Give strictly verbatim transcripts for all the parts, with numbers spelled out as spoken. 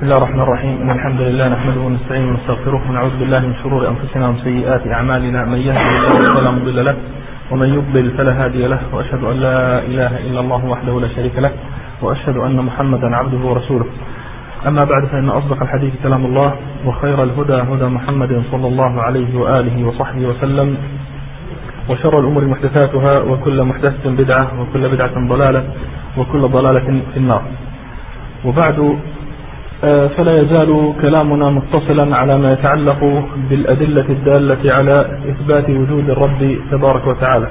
بسم الله الرحمن الرحيم. إن الحمد لله نحمده ونستعينه ونستغفره ونعوذ بالله من شرور أنفسنا ومن سيئات أعمالنا. من يهده الله فلا مضل له ومن يضلل فلا هادي له، وأشهد أن لا إله إلا الله وحده لا شريك له، وأشهد أن محمدا عبده ورسوله. أما بعد، فإن أصدق الحديث كلام الله، وخير الهدى هدى محمد صلى الله عليه وآله وصحبه وسلم، وشر الأمور محدثاتها، وكل محدثة بدعة، وكل بدعة ضلالة، وكل ضلالة في النار. وبعد، فلا يزال كلامنا متصلا على ما يتعلق بالأدلة الدالة على إثبات وجود الرب تبارك وتعالى،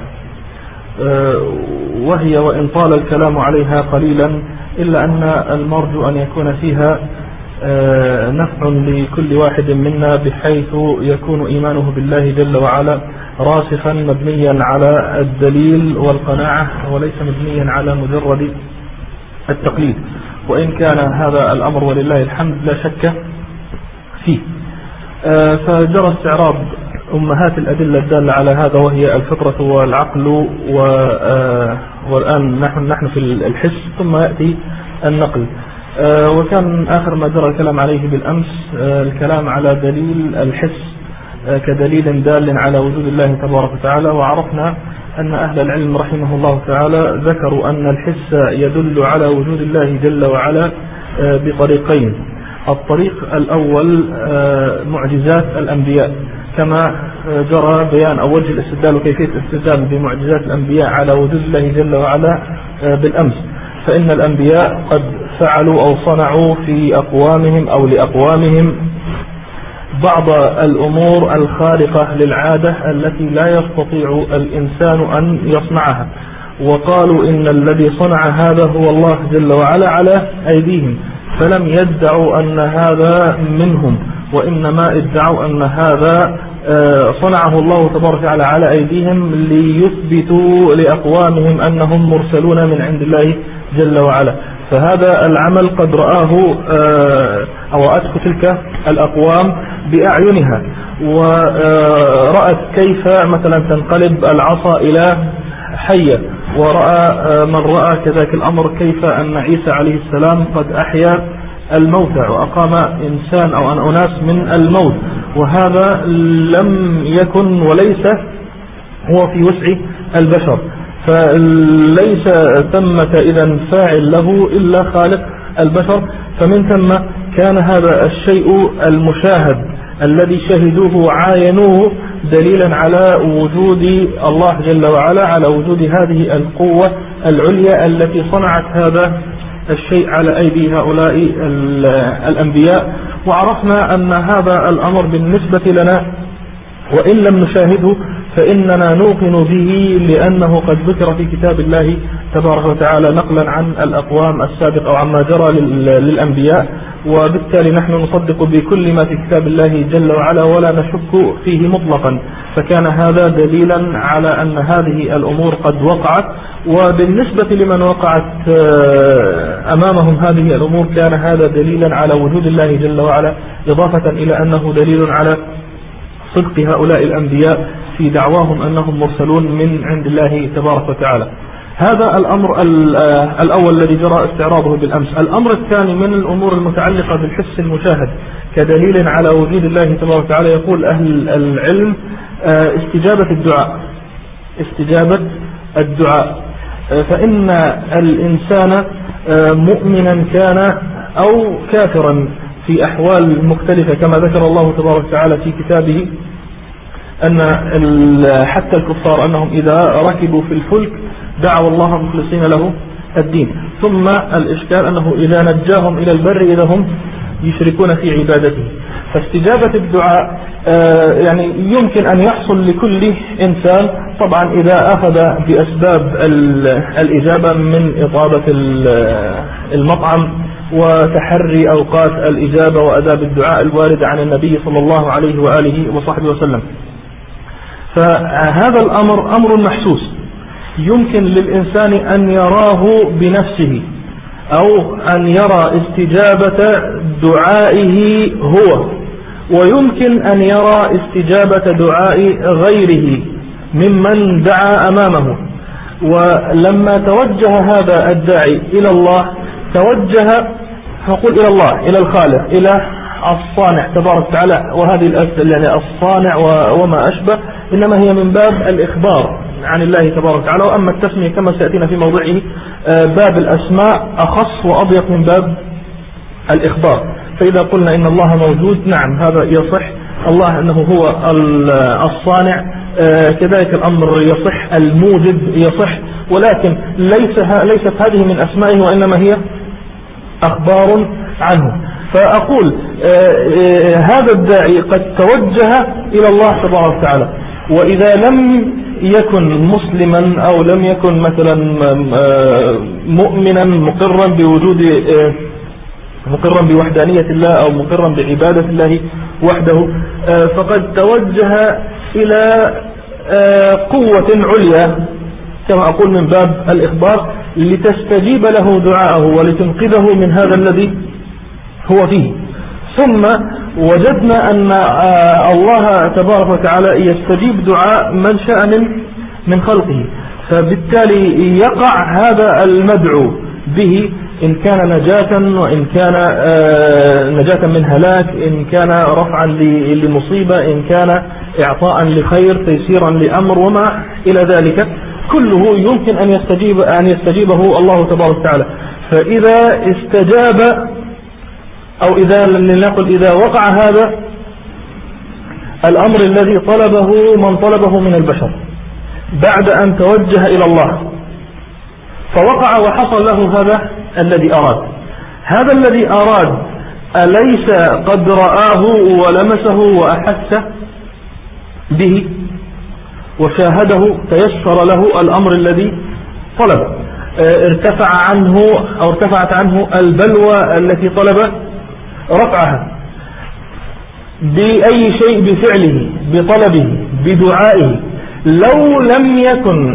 وهي وإن طال الكلام عليها قليلا إلا أن المرجو أن يكون فيها نفع لكل واحد منا، بحيث يكون إيمانه بالله جل وعلا راسخا مبنيا على الدليل والقناعة، وليس مبنيا على مجرد التقليد، وإن كان هذا الأمر ولله الحمد لا شك فيه. فجرى استعراض أمهات الأدلة الدالة على هذا، وهي الفطرة والعقل، والآن نحن نحن في الحس، ثم يأتي النقل. وكان آخر ما جرى الكلام عليه بالأمس الكلام على دليل الحس كدليل دال على وجود الله تبارك وتعالى، وعرفنا أن أهل العلم رحمه الله تعالى ذكروا أن الحس يدل على وجود الله جل وعلا بطريقين. الطريق الأول معجزات الأنبياء، كما جرى بيان أو وجه الاستدلال وكيفية الاستدلال بمعجزات الأنبياء على وجود الله جل وعلا بالأمس. فإن الأنبياء قد فعلوا أو صنعوا في أقوامهم أو لأقوامهم بعض الأمور الخارقة للعادة التي لا يستطيع الإنسان أن يصنعها، وقالوا إن الذي صنع هذا هو الله جل وعلا على أيديهم، فلم يدعوا أن هذا منهم، وإنما ادعوا أن هذا صنعه الله تبارك وتعالى على أيديهم ليثبتوا لأقوامهم أنهم مرسلون من عند الله جل وعلا. فهذا العمل قد رآه أو رأته تلك الأقوام بأعينها، ورأت كيف مثلا تنقلب العصا إلى حية، ورأى من رأى كذلك الأمر كيف أن عيسى عليه السلام قد أحيا الموتى وأقام إنسان أو أن أناس من الموت، وهذا لم يكن وليس هو في وسع البشر، فليس ثمة إذن فاعل له إلا خالق البشر. فمن ثم كان هذا الشيء المشاهد الذي شهدوه وعاينوه دليلا على وجود الله جل وعلا، على وجود هذه القوة العليا التي صنعت هذا الشيء على أيدي هؤلاء الأنبياء. وعرفنا أن هذا الأمر بالنسبة لنا وإن لم نشاهده فإننا نوقن به، لأنه قد ذكر في كتاب الله تبارك وتعالى نقلا عن الأقوام السابقة أو عما جرى للأنبياء، وبالتالي نحن نصدق بكل ما في كتاب الله جل وعلا ولا نشك فيه مطلقا. فكان هذا دليلا على أن هذه الأمور قد وقعت، وبالنسبة لمن وقعت أمامهم هذه الأمور كان هذا دليلا على وجود الله جل وعلا، إضافة إلى أنه دليل على صدق هؤلاء الأنبياء في دعواهم أنهم مرسلون من عند الله تبارك وتعالى. هذا الأمر الأول الذي جرى استعراضه بالأمس. الأمر الثاني من الأمور المتعلقة بالحس المشاهد كدليل على وجود الله تبارك وتعالى، يقول أهل العلم استجابة الدعاء. استجابة الدعاء فإن الإنسان مؤمنا كان أو كافرا في أحوال مختلفة، كما ذكر الله تبارك وتعالى في كتابه أن حتى الكفار أنهم إذا ركبوا في الفلك دعوا الله مخلصين له الدين. ثم الإشكال أنه إذا نجاهم إلى البر إذا هم يشركون في عبادته. فاستجابة الدعاء يعني يمكن أن يحصل لكل إنسان، طبعا إذا أخذ بأسباب الإجابة من إطابة المطعم وتحري أوقات الإجابة وأداب الدعاء الواردة عن النبي صلى الله عليه وآله وصحبه وسلم. فهذا الأمر أمر محسوس، يمكن للإنسان أن يراه بنفسه، أو أن يرى استجابة دعائه هو، ويمكن أن يرى استجابة دعاء غيره ممن دعا أمامه. ولما توجه هذا الداعي إلى الله توجه نقول إلى الله، إلى الخالق، إلى الصانع تبارك وتعالى. وهذه الأسئلة يعني الصانع وما أشبه إنما هي من باب الإخبار عن الله تبارك وتعالى. وأما التسمية كما سيأتينا في موضعه باب الأسماء أخص وأضيق من باب الإخبار. فإذا قلنا إن الله موجود، نعم هذا يصح، الله أنه هو الصانع كذلك الأمر يصح، الموجد يصح، ولكن ليس ليست هذه من أسمائه وإنما هي أخبار عنه. فأقول هذا الداعي قد توجه إلى الله تبارك وتعالى، وإذا لم يكن مسلما أو لم يكن مثلا مؤمنا مقرا بوجود مقرا بوحدانية الله أو مقرا بعبادة الله وحده، فقد توجه إلى قوة عليا كما أقول من باب الإخبار لتستجيب له دعاءه ولتنقذه من هذا الذي هو فيه. ثم وجدنا أن الله تبارك وتعالى يستجيب دعاء من شاء من من خلقه، فبالتالي يقع هذا المدعو به إن كان نجاة وإن كان نجاة من هلاك، إن كان رفعا لمصيبة، إن كان إعطاء لخير، تيسيرا لأمر وما إلى ذلك، كله يمكن أن يستجيب أن يستجيبه الله تبارك وتعالى. فإذا استجاب أو إذا لنقل إذا وقع هذا الأمر الذي طلبه من طلبه من البشر بعد أن توجه إلى الله، فوقع وحصل له هذا الذي أراد، هذا الذي أراد أليس قد رآه ولمسه وأحس به وشاهده، تيسر له الأمر الذي طلب، ارتفع عنه أو ارتفعت عنه البلوى التي طلب رفعها بأي شيء، بفعله، بطلبه، بدعائه. لو لم يكن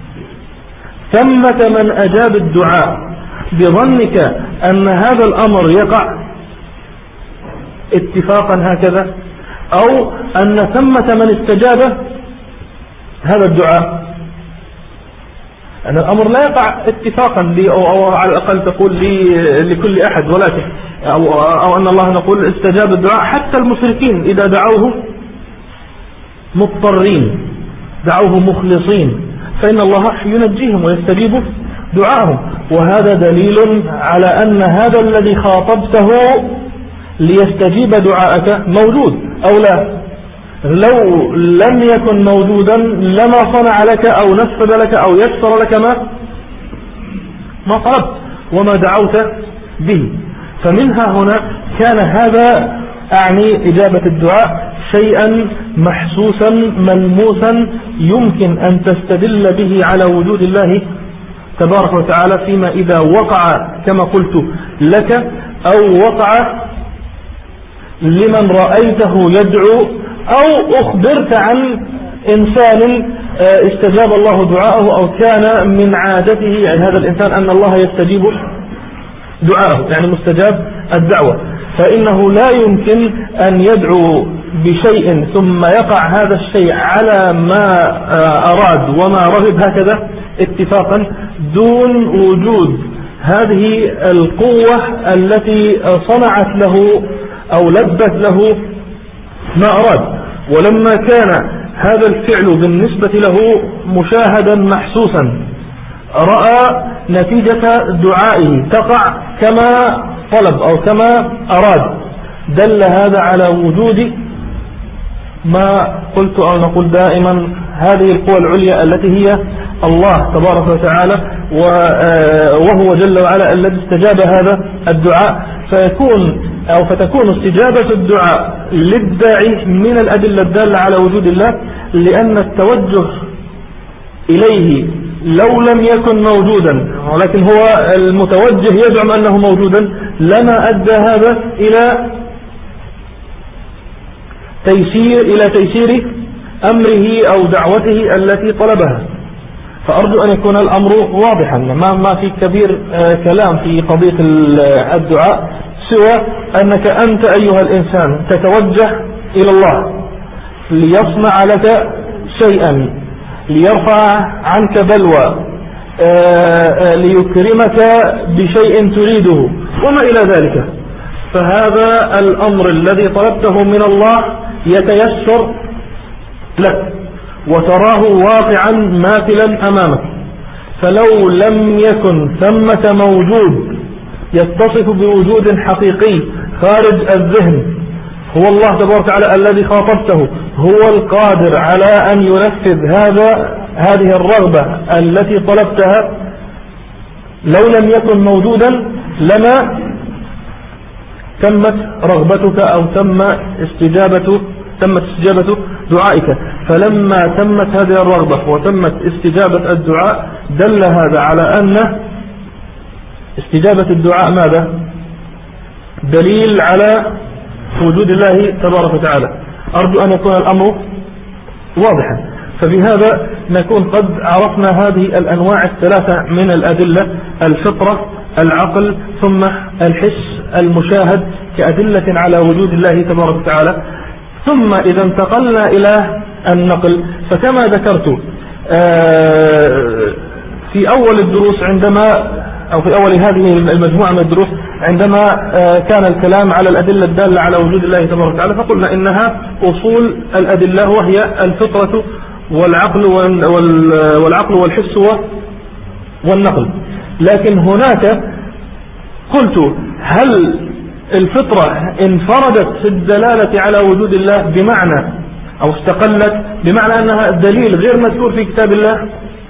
ثمة من أجاب الدعاء بظنك أن هذا الأمر يقع اتفاقا هكذا، أو أن ثمة من استجاب هذا الدعاء، أن الأمر لا يقع اتفاقا لي أو, أو على الأقل تقول لي لكل أحد، ولكن أو, أو أن الله نقول استجاب الدعاء حتى المشركين إذا دعوه مضطرين، دعوه مخلصين، فإن الله ينجيهم ويستجيب دعاهم. وهذا دليل على أن هذا الذي خاطبته ليستجيب دعاءك موجود أو لا. لو لم يكن موجودا لما صنع لك أو نفذ لك أو يسر لك ما ما طلبت وما دعوت به. فمنها هنا كان هذا أعني إجابة الدعاء شيئا محسوسا ملموسا يمكن أن تستدل به على وجود الله تبارك وتعالى، فيما إذا وقع كما قلت لك أو وقع لمن رأيته يدعو أو أخبرت عن إنسان استجاب الله دعاءه أو كان من عادته يعني هذا الإنسان أن الله يستجيب دعاءه، يعني مستجاب الدعوة. فإنه لا يمكن أن يدعو بشيء ثم يقع هذا الشيء على ما أراد وما رغب هكذا اتفاقا دون وجود هذه القوة التي صنعت له أو لبت له ما أراد. ولما كان هذا الفعل بالنسبة له مشاهدا محسوسا رأى نتيجة دعائه تقع كما طلب أو كما أراد، دل هذا على وجود ما قلت أو نقول دائما هذه القوى العليا التي هي الله تبارك وتعالى، وهو جل وعلا الذي استجاب هذا الدعاء. فيكون أو فتكون استجابة الدعاء للداعي من الأدلة الدالة على وجود الله، لأن التوجه إليه لو لم يكن موجودا ولكن هو المتوجه يزعم أنه موجودا لما أدى هذا إلى تيسير إلى تيسير أمره أو دعوته التي طلبها. فأرجو أن يكون الأمر واضحا، ما ما في كبير كلام في قضية الدعاء سوى أنك أنت أيها الإنسان تتوجه إلى الله ليصنع لك شيئا، ليرفع عنك بلوى، ليكرمك بشيء تريده، وما إلى ذلك. فهذا الأمر الذي طلبته من الله يتيسر لك وتراه واقعا ماثلا أمامك. فلو لم يكن ثمة موجود يتصف بوجود حقيقي خارج الذهن هو الله تبارك وتعالى الذي خاطبته، هو القادر على أن ينفذ هذا هذه الرغبة التي طلبتها، لو لم يكن موجودا لما تمت رغبتك أو تم استجابة تمت استجابة دعائك. فلما تمت هذه الرغبة وتمت استجابة الدعاء دل هذا على أن استجابة الدعاء ماذا؟ دليل على وجود الله تبارك وتعالى. أرجو أن يكون الأمر واضحا. فبهذا نكون قد عرفنا هذه الأنواع الثلاثة من الأدلة: الفطرة، العقل، ثم الحس المشاهد كأدلة على وجود الله تبارك وتعالى. ثم إذا انتقلنا إلى النقل، فكما ذكرت في أول الدروس عندما أو في أول هذه المجموعة من الدروس عندما كان الكلام على الأدلة الدالة على وجود الله تبارك وتعالى، فقلنا إنها أصول الأدلة وهي الفطرة والعقل والعقل والحس والنقل. لكن هناك قلت هل الفطرة انفردت في الدلالة على وجود الله بمعنى أو استقلت بمعنى أنها دليل غير مذكور في كتاب الله؟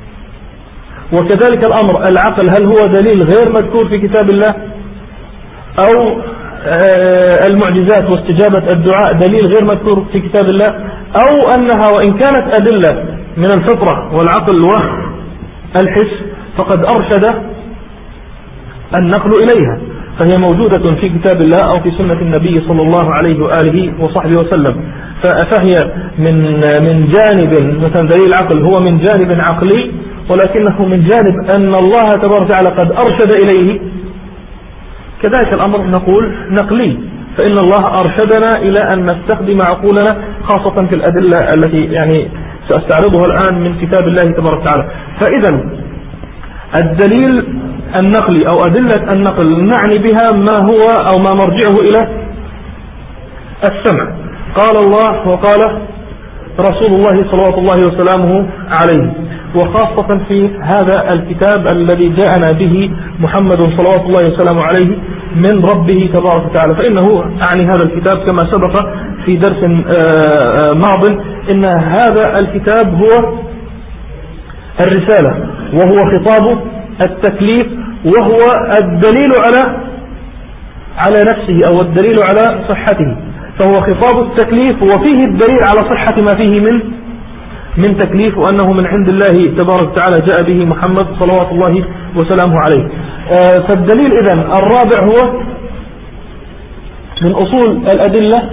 وكذلك الأمر العقل، هل هو دليل غير مذكور في كتاب الله؟ أو المعجزات واستجابة الدعاء دليل غير مذكور في كتاب الله؟ أو أنها وإن كانت أدلة من الفطرة والعقل والحس فقد أرشد النقل إليها، فهي موجودة في كتاب الله أو في سنة النبي صلى الله عليه وآله وصحبه وسلم. فهي من من جانب مثلا دليل العقل هو من جانب عقلي، ولكنه من جانب أن الله تبارك وتعالى قد أرشد إليه. كذلك الأمر نقول نقلي، فإن الله أرشدنا إلى أن نستخدم عقولنا خاصة في الأدلة التي يعني سأستعرضها الآن من كتاب الله تبارك وتعالى. فإذا الدليل النقلي أو أدلة النقل نعني بها ما هو أو ما مرجعه إلى السمع. قال الله وقال رسول الله صلى الله وسلامه عليه، وخاصة في هذا الكتاب الذي جاءنا به محمد صلى الله وسلامه عليه من ربه تبارك وتعالى. فإنه أعني هذا الكتاب كما سبق في درس ماض إن هذا الكتاب هو الرسالة، وهو خطاب التكليف، وهو الدليل على على نفسه أو الدليل على صحته. فهو خطاب التكليف وفيه الدليل على صحة ما فيه من من تكليف، وأنه من عند الله تبارك وتعالى جاء به محمد صلوات الله وسلامه عليه. فالدليل إذن الرابع هو من أصول الأدلة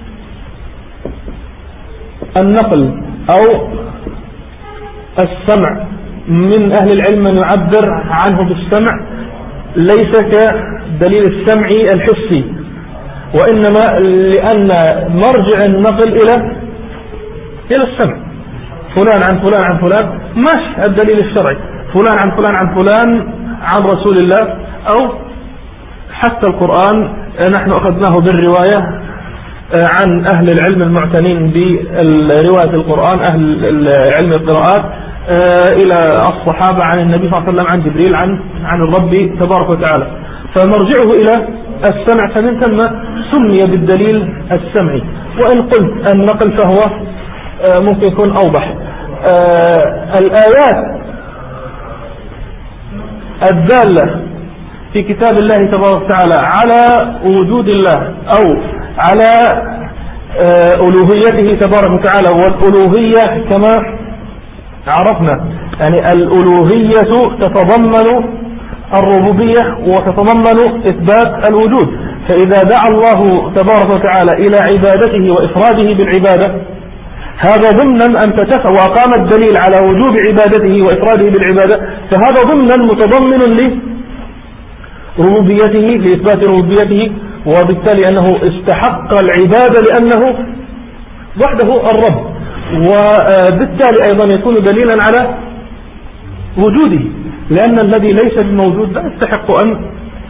النقل أو السمع. من أهل العلم من يعبر عنه بالسمع ليس كدليل السمع الحسي، وإنما لأن مرجع النقل إلى إلى السمع. فلان عن فلان عن فلان مش الدليل الشرعي، فلان عن فلان عن فلان عن رسول الله، أو حتى القرآن نحن أخذناه بالرواية عن أهل العلم المعتنين برواية القرآن، أهل علم القراءات، إلى الصحابة عن النبي صلى الله عليه وسلم عن جبريل عن عن الرب تبارك وتعالى. فمرجعه إلى السمع، فمن ثم سمي بالدليل السمعي. وإن قلت النقل فهو ممكن يكون أوضح. الآيات الدالة في كتاب الله تبارك وتعالى على وجود الله أو على ألوهيته تبارك وتعالى، والألوهية كما عرفنا يعني الألوهية تتضمن الربوبية وتتضمن إثبات الوجود. فإذا دعا الله تبارك وتعالى إلى عبادته وإفراده بالعبادة، هذا ضمنا أن تتفق وقام الدليل على وجوب عبادته وإفراده بالعبادة، فهذا ضمنا متضمن لربوبيته لإثبات ربوبيته، وبالتالي أنه استحق العبادة لأنه وحده الرب، وبالتالي أيضا يكون دليلا على وجوده، لأن الذي ليس بموجود لا يستحق أن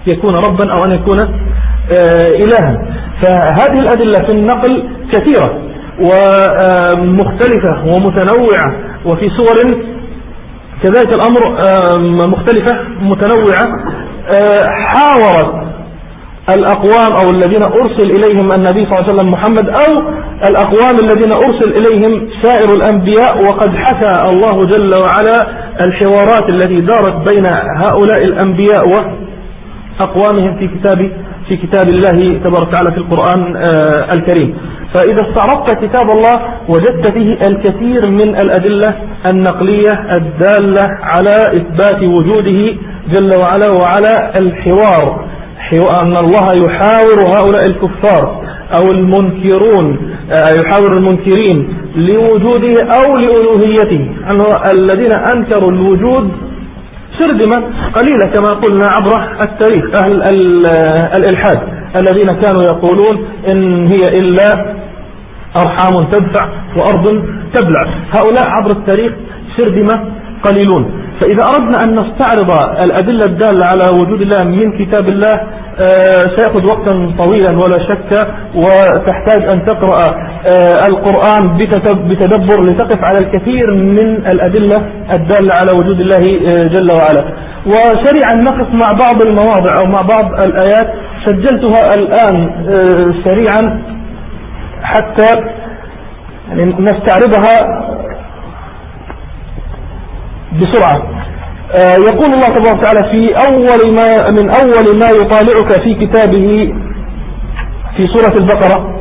يكون ربا أو أن يكون إلها. فهذه الأدلة في النقل كثيرة ومختلفة ومتنوعة، وفي صور كذلك الأمر مختلفة متنوعة. حاورت الأقوام أو الذين أرسل إليهم النبي صلى الله عليه وسلم محمد أو الأقوام الذين أرسل إليهم سائر الأنبياء، وقد حكى الله جل وعلا الحوارات التي دارت بين هؤلاء الأنبياء وأقوامهم في كتاب في كتاب الله تبارك وتعالى في القرآن الكريم. فإذا استعرضت كتاب الله وجدت فيه الكثير من الأدلة النقلية الدالة على إثبات وجوده جل وعلا وعلى الحوار، أن الله يحاور هؤلاء الكفار أو المنكرون، يحاور المنكرين لوجوده أو لألوهيته، أنه الذين أنكروا الوجود سردمة قليلة كما قلنا عبر التاريخ، أهل الإلحاد الذين كانوا يقولون إن هي إلا أرحام تدفع وأرض تبلع، هؤلاء عبر التاريخ سردمة قليلون. فإذا أردنا أن نستعرض الأدلة الدالة على وجود الله من كتاب الله سيأخذ وقتا طويلا ولا شك، وتحتاج أن تقرأ القرآن بتدبر لتقف على الكثير من الأدلة الدالة على وجود الله جل وعلا. وسريعا نقف مع بعض المواضع أو مع بعض الآيات سجلتها الآن سريعا حتى نستعرضها بسرعة. يقول الله تبارك وتعالى في أول ما من أول ما يطالعك في كتابه في سورة البقرة،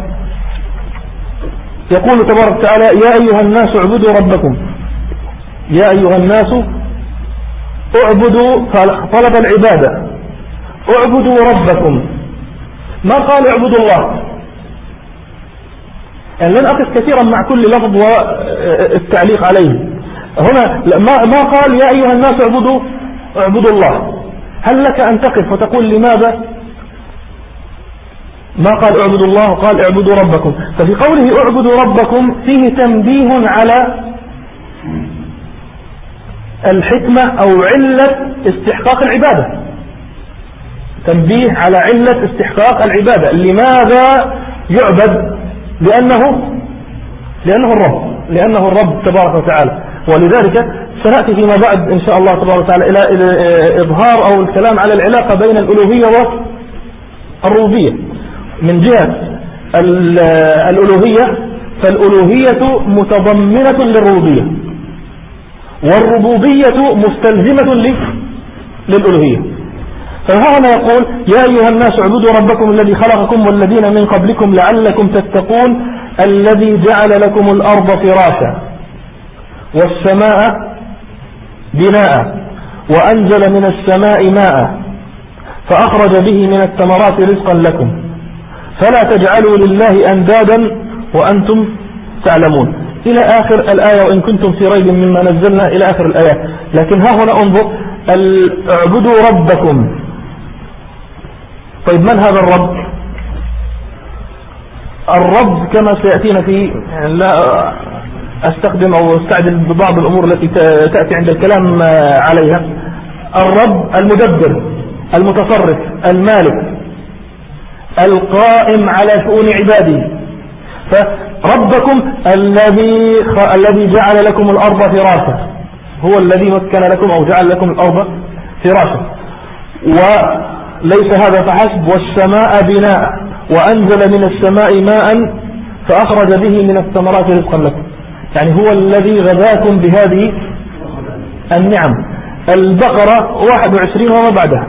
يقول تبارك وتعالى: يا أيها الناس اعبدوا ربكم. يا أيها الناس اعبدوا، طلب العبادة، اعبدوا ربكم، ما قال اعبدوا الله. يعني لن أقف كثيرا مع كل لفظ والتعليق عليه. هنا ما قال يا أيها الناس اعبدوا اعبدوا الله. هل لك أن تقف وتقول لماذا ما قال اعبدوا الله وقال اعبدوا ربكم؟ ففي قوله اعبدوا ربكم فيه تنبيه على الحكمة أو علة استحقاق العبادة، تنبيه على علة استحقاق العبادة. لماذا يعبد؟ لأنه لأنه الرب لأنه الرب تبارك وتعالى. ولذلك سنأتي فيما بعد إن شاء الله تبارك وتعالى إلى إظهار أو الكلام على العلاقة بين الألوهية والربوبية. من جهة الألوهية فالألوهية متضمنة للربوبية، والربوبية مستلزمة للألوهية. فهنا يقول: يا أيها الناس اعبدوا ربكم الذي خلقكم والذين من قبلكم لعلكم تتقون الذي جعل لكم الأرض فراشا والسماء بناء وأنزل من السماء ماء فأخرج به من الثمرات رزقا لكم فلا تجعلوا لله أندادا وأنتم تعلمون، إلى آخر الآية. وإن كنتم في ريب مما نزلنا إلى آخر الآية. لكن ها هنا انظر: اعبدوا ربكم. طيب من هذا الرب؟ الرب كما سيأتينا في، لا أستخدم أو أستعدل ببعض الأمور التي تأتي عند الكلام عليها. الرب المدبر المتصرف المالك القائم على شؤون عباده. فربكم الذي الذي جعل لكم الأرض فراشا، هو الذي مكن لكم أو جعل لكم الأرض فراشا. وليس هذا فحسب: والسماء بناء وأنزل من السماء ماء فأخرج به من الثمرات رزقا لكم. يعني هو الذي غذاكم بهذه النعم. البقرة واحد وعشرين وما بعدها،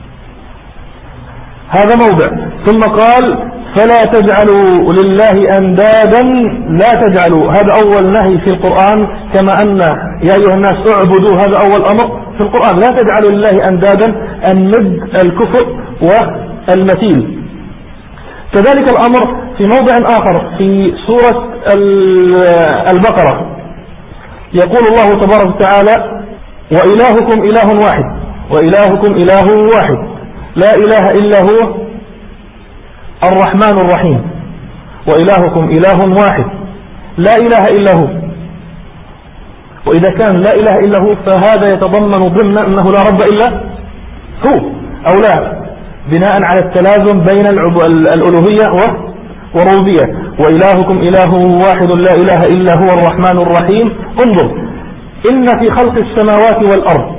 هذا موضع. ثم قال: فلا تجعلوا لله أندادا، لا تجعلوا، هذا أول نهي في القرآن. كما أن يا أيها الناس اعبدوا هذا أول أمر في القرآن. لا تجعلوا لله أندادا، الند الكفر والمثيل. كذلك الأمر في موضع آخر في سورة البقرة، يقول الله تبارك وتعالى: وإلهكم إله واحد وإلهكم إله واحد لا إله إلا هو الرحمن الرحيم. وإلهكم إله واحد لا إله إلا هو. وإذا كان لا إله إلا هو فهذا يتضمن ضمن أنه لا رب إلا هو، أو لا بناء على التلازم بين الألوهية والربوبية. وإلهكم إله واحد لا إله إلا هو الرحمن الرحيم. انظر، إن في خلق السماوات والأرض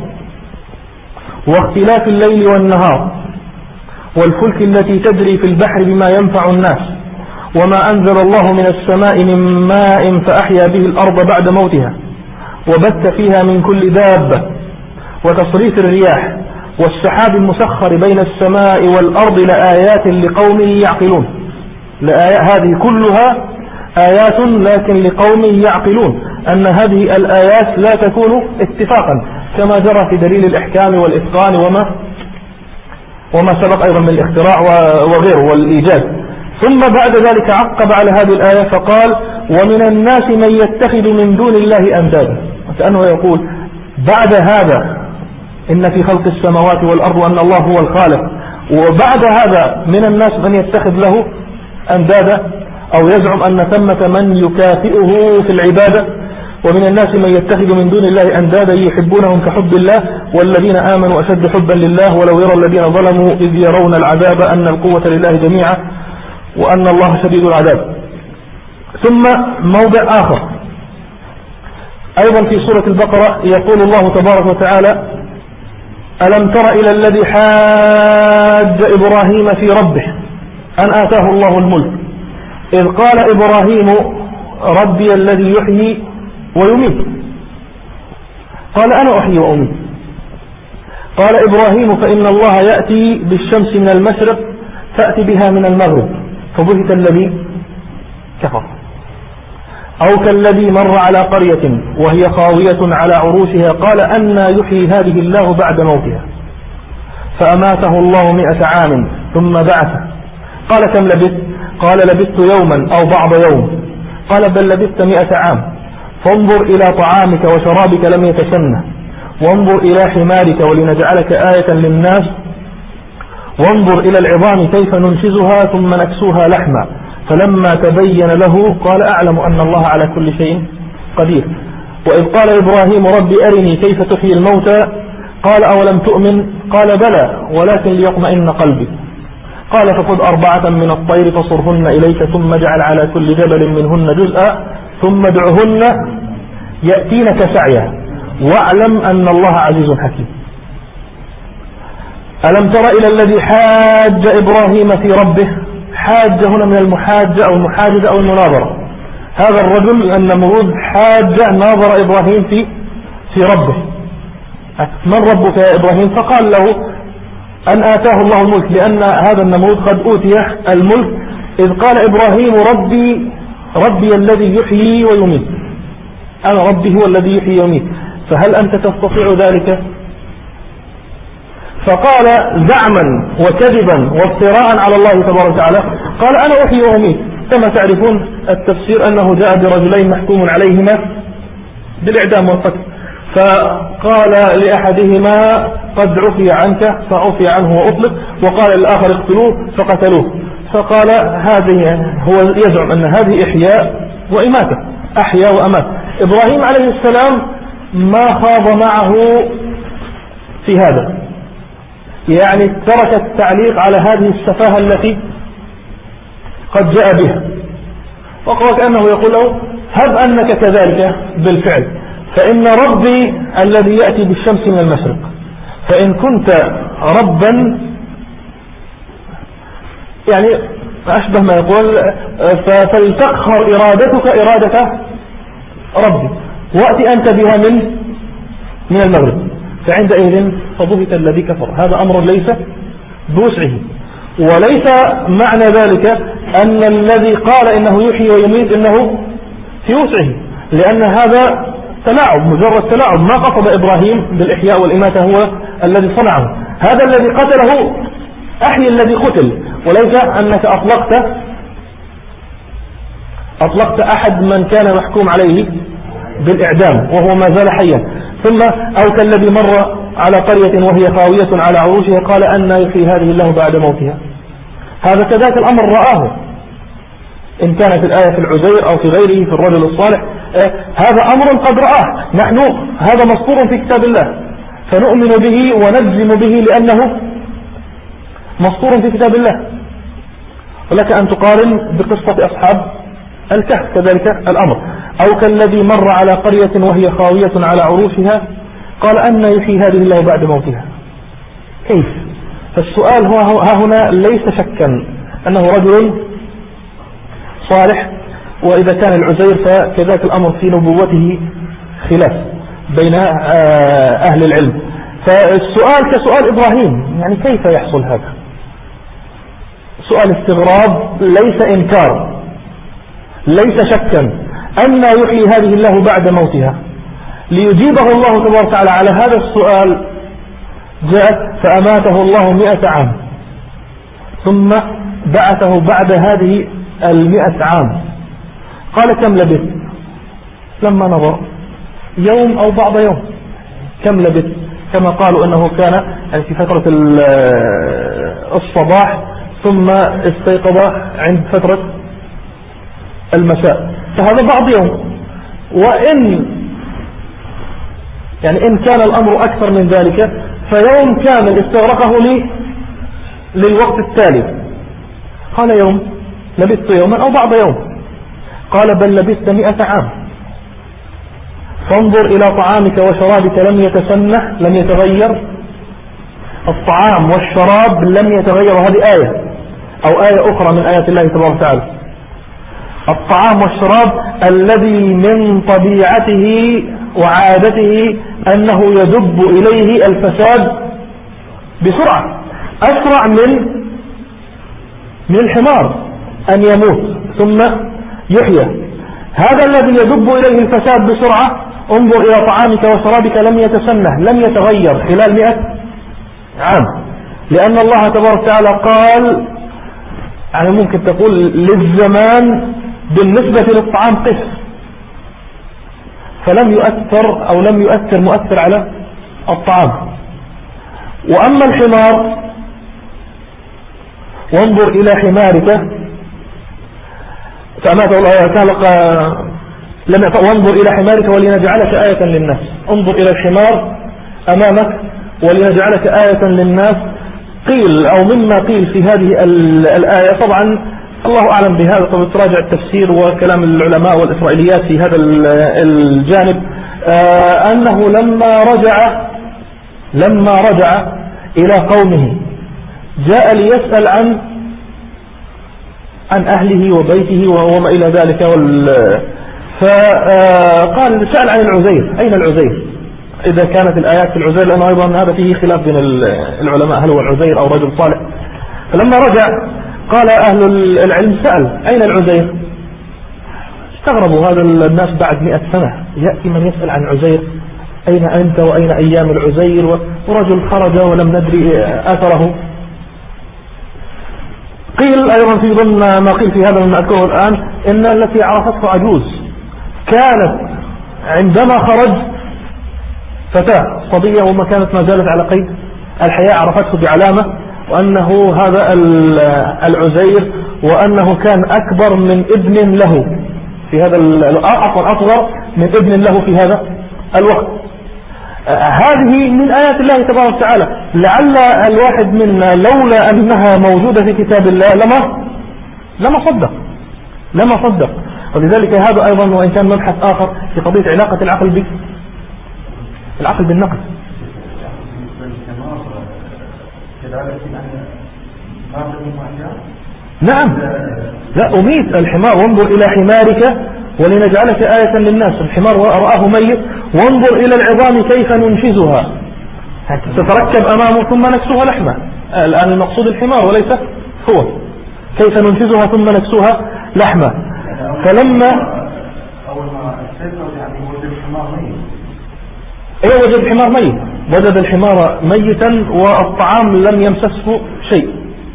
واختلاف الليل والنهار والفلك التي تجري في البحر بما ينفع الناس وما أنزل الله من السماء من ماء فأحيا به الأرض بعد موتها وبث فيها من كل دابة وتصريف الرياح والسحاب المسخر بين السماء والأرض لآيات لقوم يعقلون. هذه كلها آيات لكن لقوم يعقلون، أن هذه الآيات لا تكون اتفاقا كما جرى في دليل الإحكام والإتقان وما وما سبق أيضا من الاختراع وغيره والإيجاد. ثم بعد ذلك عقب على هذه الآية فقال ومن الناس من يتخذ من دون الله أندادا، وكأنه يقول بعد هذا إن في خلق السماوات والأرض وأن الله هو الخالق، وبعد هذا من الناس من يتخذ له أندادا أو يزعم أن ثمة من يكافئه في العبادة. ومن الناس من يتخذ من دون الله أندادا يحبونهم كحب الله والذين آمنوا أشد حبا لله ولو يرى الذين ظلموا إذ يرون العذاب أن القوة لله جميعا وأن الله شديد العذاب. ثم موضع آخر أيضا في سورة البقرة يقول الله تبارك وتعالى ألم تر إلى الذي حاج إبراهيم في ربه أن آتاه الله الملك إذ قال إبراهيم ربي الذي يحيي ويميت قال أنا أحيي وأميت قال إبراهيم فإن الله يأتي بالشمس من المشرق فأتي بها من المغرب فبهت الذي كفر. أو كالذي مر على قرية وهي خاوية على عروشها قال أنى يحيي هذه الله بعد موتها فأماته الله مئة عام ثم بعثه قال كم لبثت قال لبثت يوما أو بعض يوم قال بل لبثت مئة عام فانظر إلى طعامك وشرابك لم يتسنه وانظر إلى حمارك ولنجعلك آية للناس وانظر إلى العظام كيف ننشزها ثم نكسوها لحما فلما تبين له قال أعلم أن الله على كل شيء قدير. وإذ قال إبراهيم ربي أرني كيف تحيي الموتى قال أولم تؤمن قال بلى ولكن ليطمئن قلبي قال فخذ أربعة من الطير فصرهن إليك ثم اجعل على كل جبل منهن جزءا ثم ادعهن يأتينك سعيا واعلم أن الله عزيز حكيم. ألم تر إلى الذي حاج إبراهيم في ربه حاج هنا من المحاجة أو المحاجة أو المناظرة. هذا الرجل النمرود حاج ناظر إبراهيم في في ربه من ربك يا إبراهيم فقال له أن آتاه الله الملك لأن هذا النمرود قد أوتي الملك إذ قال إبراهيم ربي ربي الذي يحيي ويميت أنا ربي هو الذي يحيي ويميت فهل أنت تستطيع ذلك؟ فقال زعما وكذبا وافتراء على الله تبارك وتعالى قال أنا أحيي وأميت. كما تعرفون التفسير أنه جاء برجلين محكوم عليهما بالإعدام والقتل فقال لأحدهما قد عفي عنك فعفي عنه وأطلق وقال الآخر اقتلوه فقتلوه فقال هذه هو يزعم أن هذه إحياء وإماتة أحيا وأمات. إبراهيم عليه السلام ما خاض معه في هذا يعني ترك التعليق على هذه السفاهة التي قد جاء بها وقال كأنه يقول له هب أنك كذلك بالفعل فإن ربي الذي يأتي بالشمس من المشرق فإن كنت ربا يعني أشبه ما يقول فلتقهر إرادتك إرادة ربي وأتي أنت بها من من المغرب فعندئذ فضبط الذي كفر. هذا أمر ليس بوسعه وليس معنى ذلك أن الذي قال إنه يحيي ويميت إنه في وسعه لأن هذا تلاعب مجرد تلاعب ما قصد إبراهيم بالإحياء والإماتة هو الذي صنعه هذا الذي قتله أحيي الذي قتل وليس أنك أطلقت أطلقت أحد من كان محكوم عليه بالإعدام وهو ما زال حيا. ثم أو كالذي مر على قرية وهي خاوية على عروشها قال أن يحيي هذه الله بعد موتها. هذا كذلك الأمر رآه إن كانت الآية في العزير أو في غيره في الرجل الصالح هذا أمر قد رآه نحن هذا مسطور في كتاب الله فنؤمن به ونجزم به لأنه مسطور في كتاب الله. ولك أن تقارن بقصة أصحاب الكهف كذلك الأمر. أو كالذي مر على قرية وهي خاوية على عروشها قال أن يحيي هذه الله بعد موتها. كيف؟ فالسؤال هو ها هنا ليس شكا أنه رجل صالح، وإذا كان العزير فكذلك الأمر في نبوته خلاف بين أهل العلم. فالسؤال كسؤال إبراهيم، يعني كيف يحصل هذا؟ سؤال استغراب ليس إنكار، ليس شكا أن يحيي هذه الله بعد موتها. ليجيبه الله تبارك وتعالى على هذا السؤال جاءت فأماته الله مئة عام ثم بعثه بعد هذه المئة عام. قال كم لبثت؟ لما نظر يوم أو بعض يوم. كم لبثت؟ كما قالوا أنه كان يعني في فترة الصباح ثم استيقظ عند فترة المساء، فهذا بعض يوم. وإن يعني إن كان الأمر أكثر من ذلك فيوم كامل استغرقه لي للوقت التالي. قال يوم، لبثت يوما أو بعض يوم. قال بل لبثت مئة عام. فانظر إلى طعامك وشرابك لم يتسنح، لم يتغير. الطعام والشراب لم يتغير، هذه آية أو آية أخرى من آيات الله تبارك وتعالى. الطعام والشراب الذي من طبيعته وعادته أنه يدب إليه الفساد بسرعة أسرع من من الحمار أن يموت ثم يحيى. هذا الذي يدب إليه الفساد بسرعة انظر إلى طعامك وشرابك لم يتسنه، لم يتغير خلال مئة عام. لأن الله تبارك وتعالى قال، يعني ممكن تقول للزمان بالنسبة للطعام قس، فلم يؤثر أو لم يؤثر مؤثر على الطعام. وأما الحمار وانظر إلى حمارك فأماته الله خلق لم وانظر إلى حمارك ولنجعلك آية للناس. انظر إلى الحمار أمامك ولنجعلك آية للناس. قيل أو مما قيل في هذه الآية، طبعا الله أعلم بهذا، طبعا تراجع التفسير وكلام العلماء والإسرائيليات في هذا الجانب، أنه لما رجع لما رجع إلى قومه جاء ليسأل عن عن أهله وبيته وما إلى ذلك. فقال سأل عن العزير، أين العزير؟ إذا كانت الآيات في العزير، لأنه أيضا هذا فيه خلاف بين العلماء هل هو العزير أو رجل صالح. فلما رجع قال أهل العلم سأل أين العزير؟ استغربوا هذا الناس بعد مئة سنة يأتي من يسأل عن عزير، أين أنت وأين أيام العزير؟ ورجل خرج ولم ندري أثره. قيل أيضا في ضمن ما قيل في هذا مما أذكره الآن إن التي عرفته عجوز كانت عندما خرج فتاة صبية وما كانت ما زالت على قيد الحياة، عرفته بعلامة وأنه هذا العزير، وأنه كان أكبر من ابن له في هذا عفوا أصغر من ابن له في هذا الوقت. هذه من آيات الله تبارك وتعالى. لعل الواحد منا لولا أنها موجودة في كتاب الله لما لما صدق لما صدق ولذلك هذا أيضا وإن كان مبحث آخر في قضية علاقة العقل بك العقل بالنقل. نعم، لا أميت الحمار. وانظر إلى حمارك ولنجعلك آية للناس. الحمار رآه ميت. وانظر إلى العظام كيف ننشزها، تتركب أمامه ثم نكسوها لحمة. الآن المقصود الحمار وليس هو. كيف ننشزها ثم نكسوها لحمة. فلما أول ما استيقظ يعني وجد الحمار ميت. إيه وجد الحمار ميت، وجد الحمار ميتا والطعام لم يمسسه شيء.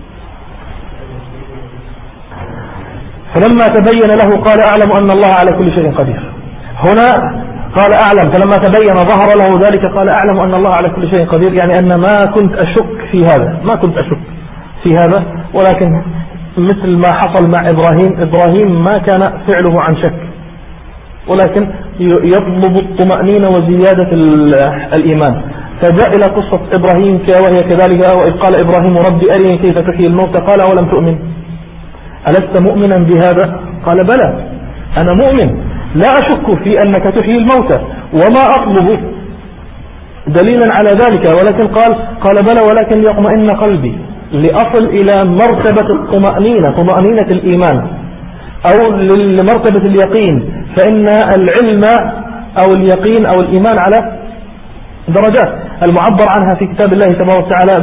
فلما تبين له قال أعلم أن الله على كل شيء قدير. هنا قال أعلم، فلما تبين ظهر له ذلك قال أعلم أن الله على كل شيء قدير، يعني أن ما كنت أشك في هذا ما كنت أشك في هذا ولكن مثل ما حصل مع إبراهيم. إبراهيم ما كان فعله عن شك ولكن يطلب الطمأنينة وزيادة الإيمان. فجاء إلى قصة إبراهيم وهي كذلك، وإذ قال إبراهيم ربي أرني كيف تحيي الموتى قال أولم تؤمن ألست مؤمنا بهذا؟ قال بلى أنا مؤمن لا أشك في أنك تحيي الموتى وما أطلب دليلا على ذلك، ولكن قال قال بلى ولكن يطمئن قلبي لأصل إلى مرتبة الطمأنينة، طمأنينة الإيمان، أو لمرتبة اليقين، فإن العلم أو اليقين أو الإيمان على درجات المعبر عنها في كتاب الله تبارك وتعالى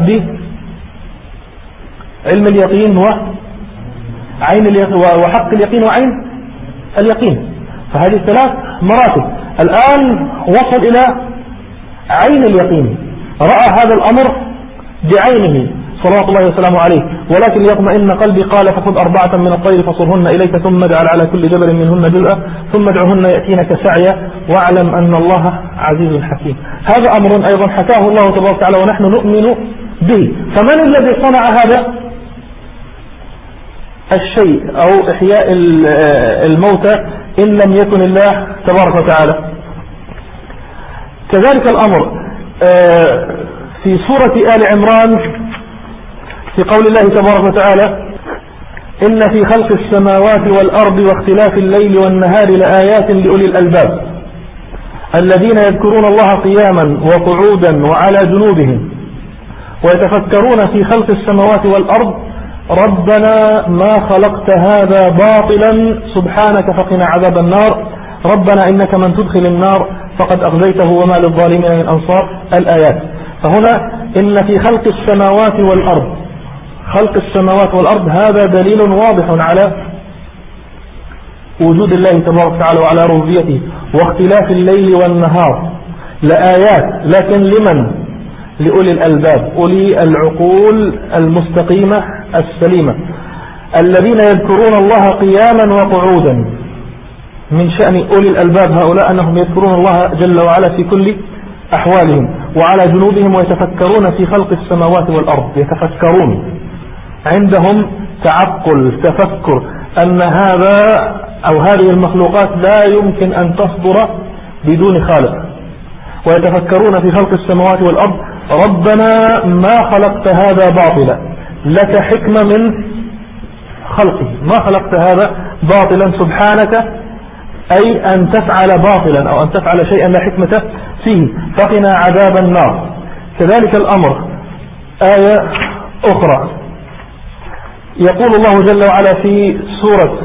بعلم اليقين وعين اليقين وحق اليقين وعين اليقين، فهذه الثلاث مراتب. الآن وصل إلى عين اليقين، رأى هذا الأمر بعينه صلوات الله وسلامه عليه، ولكن يطمئن قلبي قال فخذ أربعة من الطير فصرهن إليك ثم اجعل على كل جبل منهن جزءا ثم ادعهن يأتينك سعيا واعلم أن الله عزيز حكيم. هذا أمر أيضا حكاه الله تبارك وتعالى ونحن نؤمن به. فمن الذي صنع هذا الشيء أو إحياء الموتى إن لم يكن الله تبارك وتعالى؟ كذلك الأمر في سورة آل عمران في قول الله تبارك وتعالى إن في خلق السماوات والأرض واختلاف الليل والنهار لآيات لأولي الألباب الذين يذكرون الله قياما وقعودا وعلى جنوبهم ويتفكرون في خلق السماوات والأرض ربنا ما خلقت هذا باطلا سبحانك فقنا عذاب النار ربنا إنك من تدخل النار فقد أغزيته وما للظالمين من أنصار. الآيات. فهنا إن في خلق السماوات والأرض، خلق السماوات والأرض هذا دليل واضح على وجود الله تبارك وتعالى وعلى ربوبيته، واختلاف الليل والنهار لآيات، لكن لمن؟ لأولي الألباب، أولي العقول المستقيمة السليمة الذين يذكرون الله قياما وقعودا. من شأن أولي الألباب هؤلاء أنهم يذكرون الله جل وعلا في كل أحوالهم وعلى جنوبهم ويتفكرون في خلق السماوات والأرض، يتفكرون، عندهم تعقل تفكر أن هذا أو هذه المخلوقات لا يمكن أن تصدر بدون خالق، ويتفكرون في خلق السماوات والأرض ربنا ما خلقت هذا باطلا لك حكمة من خلقه، ما خلقت هذا باطلا سبحانك أي أن تفعل باطلا أو أن تفعل شيئا لا حكمة فيه فقنا عذاب النار. كذلك الأمر آية أخرى يقول الله جل وعلا في سورة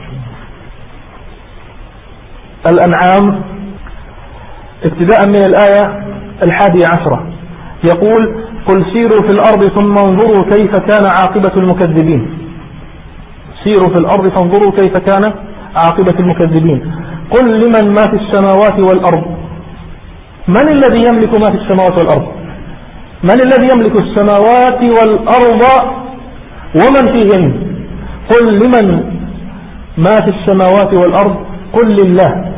الأنعام ابتداء من الآية الحادية عشرة يقول قل سيروا في الأرض ثم انظروا كيف كان عاقبة المكذبين. سيروا في الأرض فانظروا كيف كان عاقبة المكذبين. قل لمن ما في السماوات والأرض. من الذي يملك ما في السماوات والأرض؟ من الذي يملك السماوات والأرض ومن فيهن؟ قل لمن ما في السماوات والأرض قل لله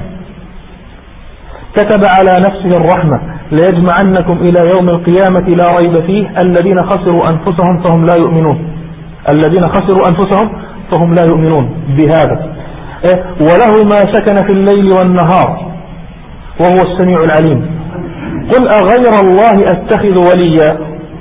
كتب على نفسه الرحمة ليجمعنكم إلى يوم القيامة لا ريب فيه الذين خسروا أنفسهم فهم لا يؤمنون. الذين خسروا أنفسهم فهم لا يؤمنون بهذا. وله ما سكن في الليل والنهار وهو السميع العليم. قل أغير الله أتخذ وليا.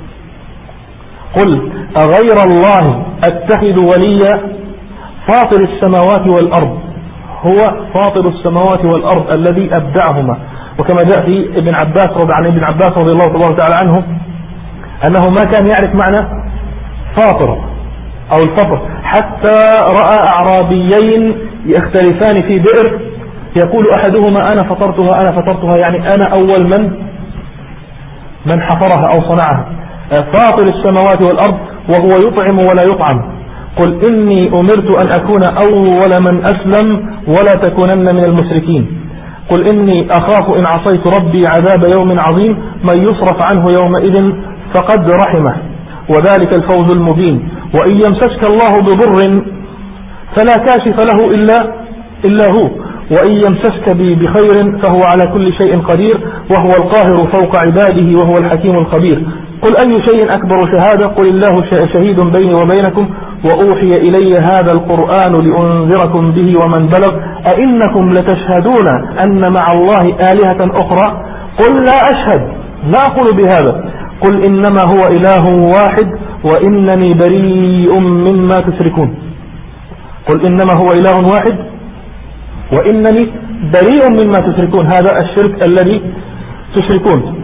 قل أغير الله أتخذ وليا فاطر السماوات والأرض. هو فاطر السماوات والأرض الذي أبدعهما. وكما جاء في ابن عباس رضي عن ابن عباس رضي الله تبارك وتعالى عنه أنه ما كان يعرف معنى فاطر أو الفطر حتى رأى أعرابيين يختلفان في بئر يقول أحدهما أنا فطرتها أنا فطرتها يعني أنا أول من من حفرها أو صنعها. فاطر السماوات والأرض وهو يطعم ولا يطعم. قل إني أمرت أن أكون أول من أسلم ولا تكونن من المشركين. قل إني أخاف إن عصيت ربي عذاب يوم عظيم من يصرف عنه يومئذ فقد رحمه وذلك الفوز المبين. وإن يمسسك الله بضر فلا كاشف له إلا, إلا هو وإن يمسسك بخير فهو على كل شيء قدير وهو القاهر فوق عباده وهو الحكيم الخبير. قل أي شيء أكبر شهادة قل الله شهيد بيني وبينكم وأوحي إلي هذا القرآن لأنذركم به ومن بلغ أئنكم لتشهدون أن مع الله آلهة أخرى قل لا أشهد لا أقول بهذا. قل إنما هو إله واحد وإنني بريء مما تشركون. قل إنما هو إله واحد وإنني بريء مما تشركون، هذا الشرك الذي تشركون.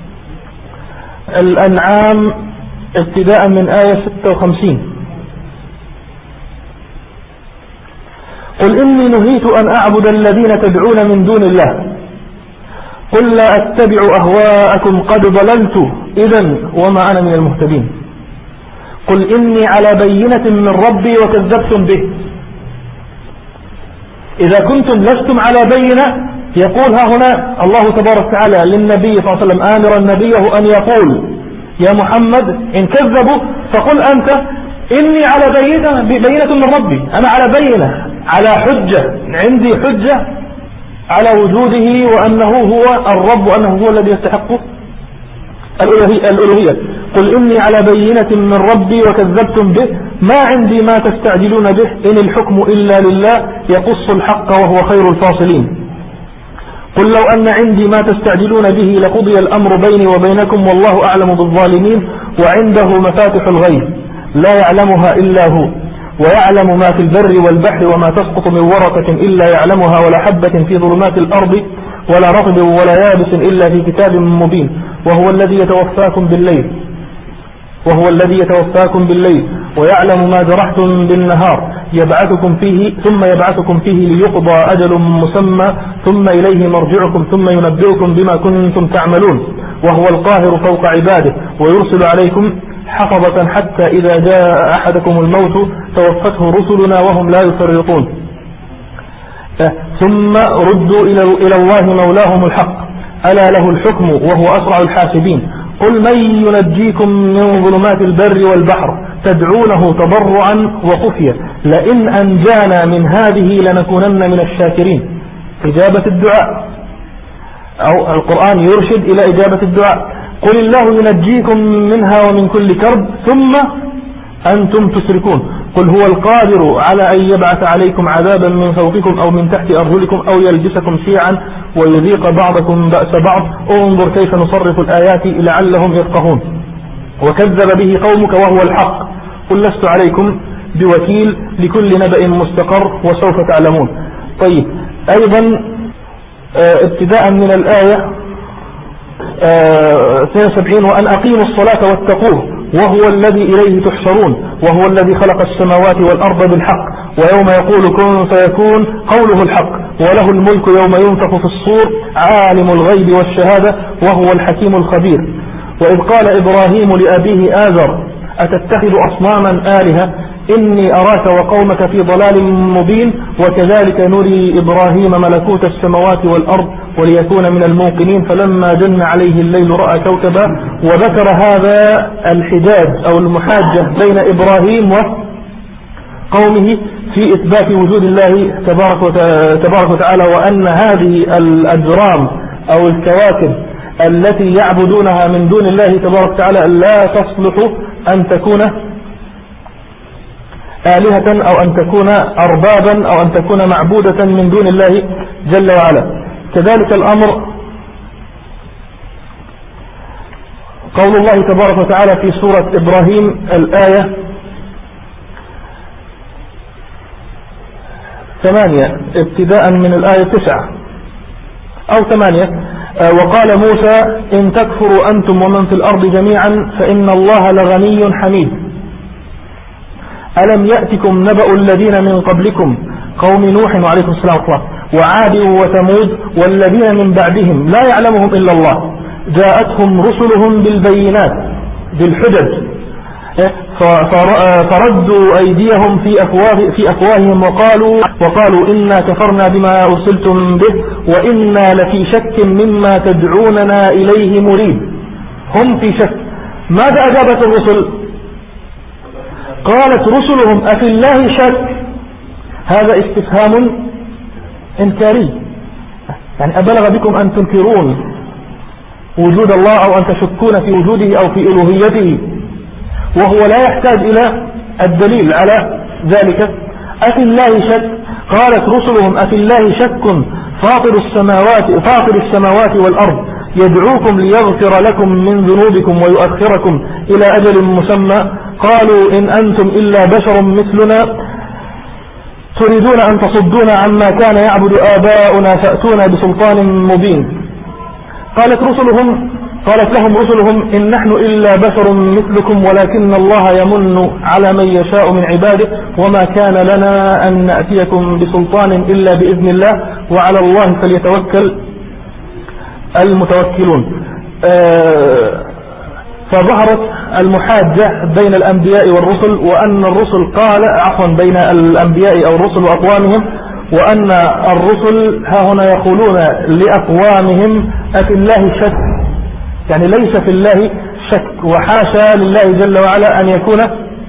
الأنعام ابتداء من آية ستة وخمسين. قل إني نهيت أن أعبد الذين تدعون من دون الله قل لا أتبع أهواءكم قد ضللت إذن وما أنا من المهتدين. قل إني على بينة من ربي وكذبتم به. إذا كنتم لستم على بينة، يقول ها هنا الله تبارك وتعالى للنبي صلى الله عليه وسلم آمرا نبيه أن يقول يا محمد إن كذبوا فقل أنت إني على بينة, بينة من ربي، أنا على بينة، على حجة، عندي حجة على وجوده وأنه هو الرب وأنه هو الذي يستحق الألوهية. قل إني على بينة من ربي وكذبتم به ما عندي ما تستعجلون به إن الحكم إلا لله يقص الحق وهو خير الفاصلين. قل لو أن عندي ما تستعجلون به لقضي الأمر بيني وبينكم والله أعلم بالظالمين وعنده مفاتح الغيب لا يعلمها إلا هو ويعلم ما في البر والبحر وما تسقط من ورقة إلا يعلمها ولا حبة في ظلمات الأرض ولا رطب ولا يابس إلا في كتاب مبين وهو الذي يتوفاكم بالليل وهو الذي يتوفاكم بالليل ويعلم ما جرحتم بالنهار يبعثكم فيه ثم يبعثكم فيه ليقضى أجل مسمى ثم إليه مرجعكم ثم ينبئكم بما كنتم تعملون وهو القاهر فوق عباده ويرسل عليكم حفظة حتى إذا جاء أحدكم الموت توفته رسلنا وهم لا يفرطون ثم ردوا إلى الله مولاهم الحق ألا له الحكم وهو أسرع الحاسبين. قل من ينجيكم من ظلمات البر والبحر تدعونه تضرعا وخفيا لئن أنجانا من هذه لنكونن من الشاكرين. إجابة الدعاء أو القرآن يرشد إلى إجابة الدعاء. قل الله ينجيكم منها ومن كل كرب ثم أنتم تشركون. قل هو القادر على أن يبعث عليكم عذابا من فوقكم أو من تحت أرجلكم أو يلبسكم شيعا ويذيق بعضكم بأس بعض انظر كيف نصرف الآيات لعلهم يفقهون. وكذب به قومك وهو الحق قل لست عليكم بوكيل لكل نبأ مستقر وسوف تعلمون. طيب أيضا ابتداء من الآية اثنين وسبعين وأن أقيموا الصلاة واتقوه وهو الذي إليه تحشرون وهو الذي خلق السماوات والأرض بالحق ويوم يقول كن فيكون قوله الحق وله الملك يوم ينفخ في الصور عالم الغيب والشهادة وهو الحكيم الخبير. وإذ قال إبراهيم لأبيه آزر أتتخذ أصناما آلهة إني أراك وقومك في ضلال مبين وكذلك نري إبراهيم ملكوت السماوات والأرض وليكون من الموقنين فلما جن عليه الليل رأى كوكبا. وذكر هذا الحجاج أو المحاجة بين إبراهيم وقومه في إثبات وجود الله تبارك وتعالى وأن هذه الأجرام أو الكواكب التي يعبدونها من دون الله تبارك وتعالى لا تصلح أن تكون آلهة أو أن تكون أربابا أو أن تكون معبودة من دون الله جل وعلا. كذلك الأمر قول الله تبارك وتعالى في سورة إبراهيم الآية ثمانية ابتداء من الآية تسعة أو ثمانية وقال موسى إن تكفروا أنتم ومن في الأرض جميعا فإن الله لغني حميد ألم يأتكم نبأ الذين من قبلكم قوم نوح وعليكم السلام ورحمة الله وعاد وثمود والذين من بعدهم لا يعلمهم إلا الله جاءتهم رسلهم بالبينات بالحجج فردوا أيديهم في أفواه في أفواههم وقالوا وقالوا إنا كفرنا بما أرسلتم به وإنا لفي شك مما تدعوننا إليه مريب. هم في شك. ماذا أجابت الرسل؟ قالت رسلهم أفي الله شك. هذا استفهام إنكاري يعني أبلغ بكم أن تنكرون وجود الله أو أن تشكون في وجوده أو في ألوهيته وهو لا يحتاج إلى الدليل على ذلك. أفي الله شك. قالت رسلهم أفي الله شك فاطر السماوات فاطر السماوات والأرض يدعوكم ليغفر لكم من ذنوبكم ويؤخركم إلى أجل مسمى قالوا إن أنتم إلا بشر مثلنا تريدون أن تصدونا عما كان يعبد آباؤنا فأتونا بسلطان مبين. قالت رسلهم قالت لهم رسلهم إن نحن إلا بشر مثلكم ولكن الله يمن على من يشاء من عباده وما كان لنا أن نأتيكم بسلطان إلا بإذن الله وعلى الله فليتوكل المتوكلون. آه فظهرت المحاجة بين الأنبياء والرسل، وأن الرسل قال عفوا بين الأنبياء أو الرسل وأقوامهم، وأن الرسل ها هنا يقولون لأقوامهم أفي الله شك، يعني ليس في الله شك، وحاشا لله جل وعلا أن يكون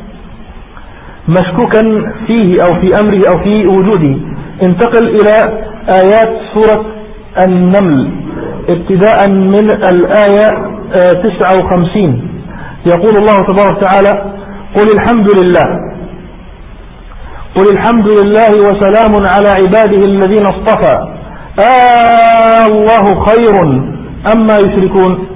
مشكوكا فيه أو في أمره أو في وجوده. انتقل إلى آيات سورة النمل ابتداء من الآية تسعة وخمسين. يقول الله تبارك وتعالى قل الحمد لله قل الحمد لله وسلام على عباده الذين اصطفى آه الله خير أما يشركون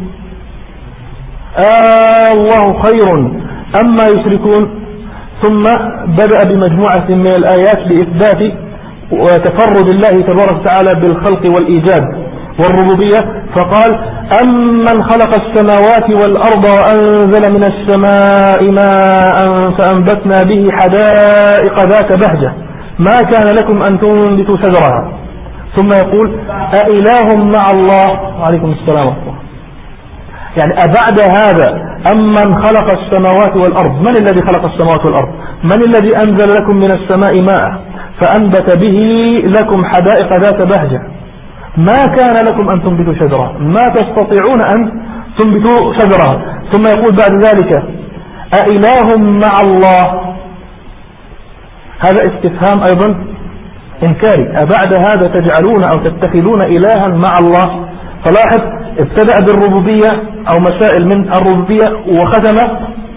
آه الله خير أما يشركون. ثم بدأ بمجموعة من الآيات لإثبات وتفرد الله تبارك وتعالى بالخلق والإيجاد والربوبية، فقال أمن خلق السماوات والأرض وأنزل من السماء ماء فأنبتنا به حدائق ذات بهجة ما كان لكم أن تنبتوا شجرها. ثم يقول أإله مع الله. وعليكم السلام ورحمة الله. يعني أبعد هذا أمن خلق السماوات والأرض، من الذي خلق السماوات والأرض؟ من الذي أنزل لكم من السماء ماء فأنبت به لكم حدائق ذات بهجة ما كان لكم أن تنبتوا شجرها، ما تستطيعون أن تنبتوا شجرها. ثم يقول بعد ذلك أإله مع الله. هذا استفهام أيضا إنكاري، أبعد هذا تجعلون أو تتخذون إلها مع الله. فلاحظ ابتدأ بالربوبية أو مسائل من الربوبية وختم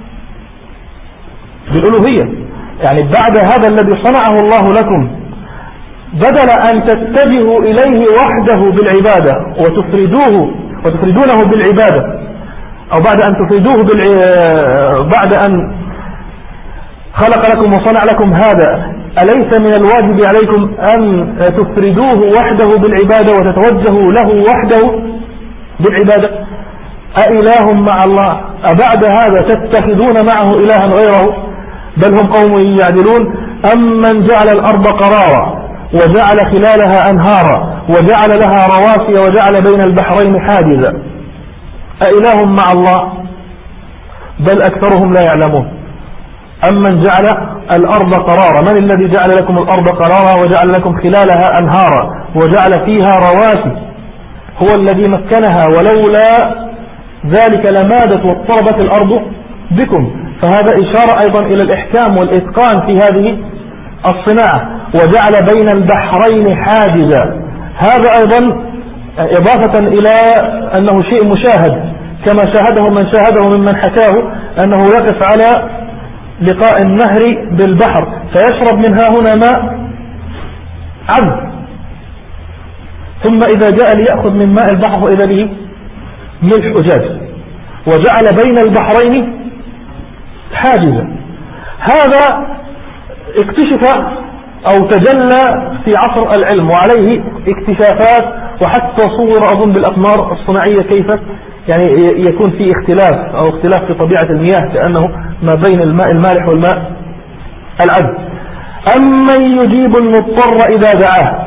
بالألوهية. يعني بعد هذا الذي صنعه الله لكم بدل أن تتجهوا إليه وحده بالعبادة وتفردوه وتفردونه بالعبادة، أو بعد أن تفردوه بالع... بعد أن خلق لكم وصنع لكم هذا، أليس من الواجب عليكم أن تفردوه وحده بالعبادة وتتوجهوا له وحده بالعبادة؟ أإله مع الله، أبعد هذا تتخذون معه إلها غيره؟ بل هم قوم يعدلون. أمن جعل الأرض قرارا وجعل خلالها أنهارا وجعل لها رواسي وجعل بين البحرين حاجزا أإله مع الله؟ بل أكثرهم لا يعلمون. أمن جعل الأرض قرارا، من الذي جعل لكم الأرض قرارا وجعل لكم خلالها أنهارا وجعل فيها رواسي؟ هو الذي مكنها، ولولا ذلك لمادت واضطربت الأرض بكم. فهذا إشارة أيضا إلى الإحكام والإتقان في هذه الصناعة. وجعل بين البحرين حاجزا، هذا أيضا إضافة إلى أنه شيء مشاهد، كما شاهده من شاهده ممن حكاه أنه يقف على لقاء النهر بالبحر فيشرب منها هنا ماء عذب، ثم إذا جاء ليأخذ من ماء البحر وإذا به ملح أجاج، وجعل بين البحرين حاجزا. هذا اكتشف أو تجلى في عصر العلم، وعليه اكتشافات وحتى صور أظن بالأقمار الصناعية كيف يعني يكون في اختلاف أو اختلاف في طبيعة المياه، كأنه ما بين الماء المالح والماء العذب. أمن يجيب المضطر إذا دعاه.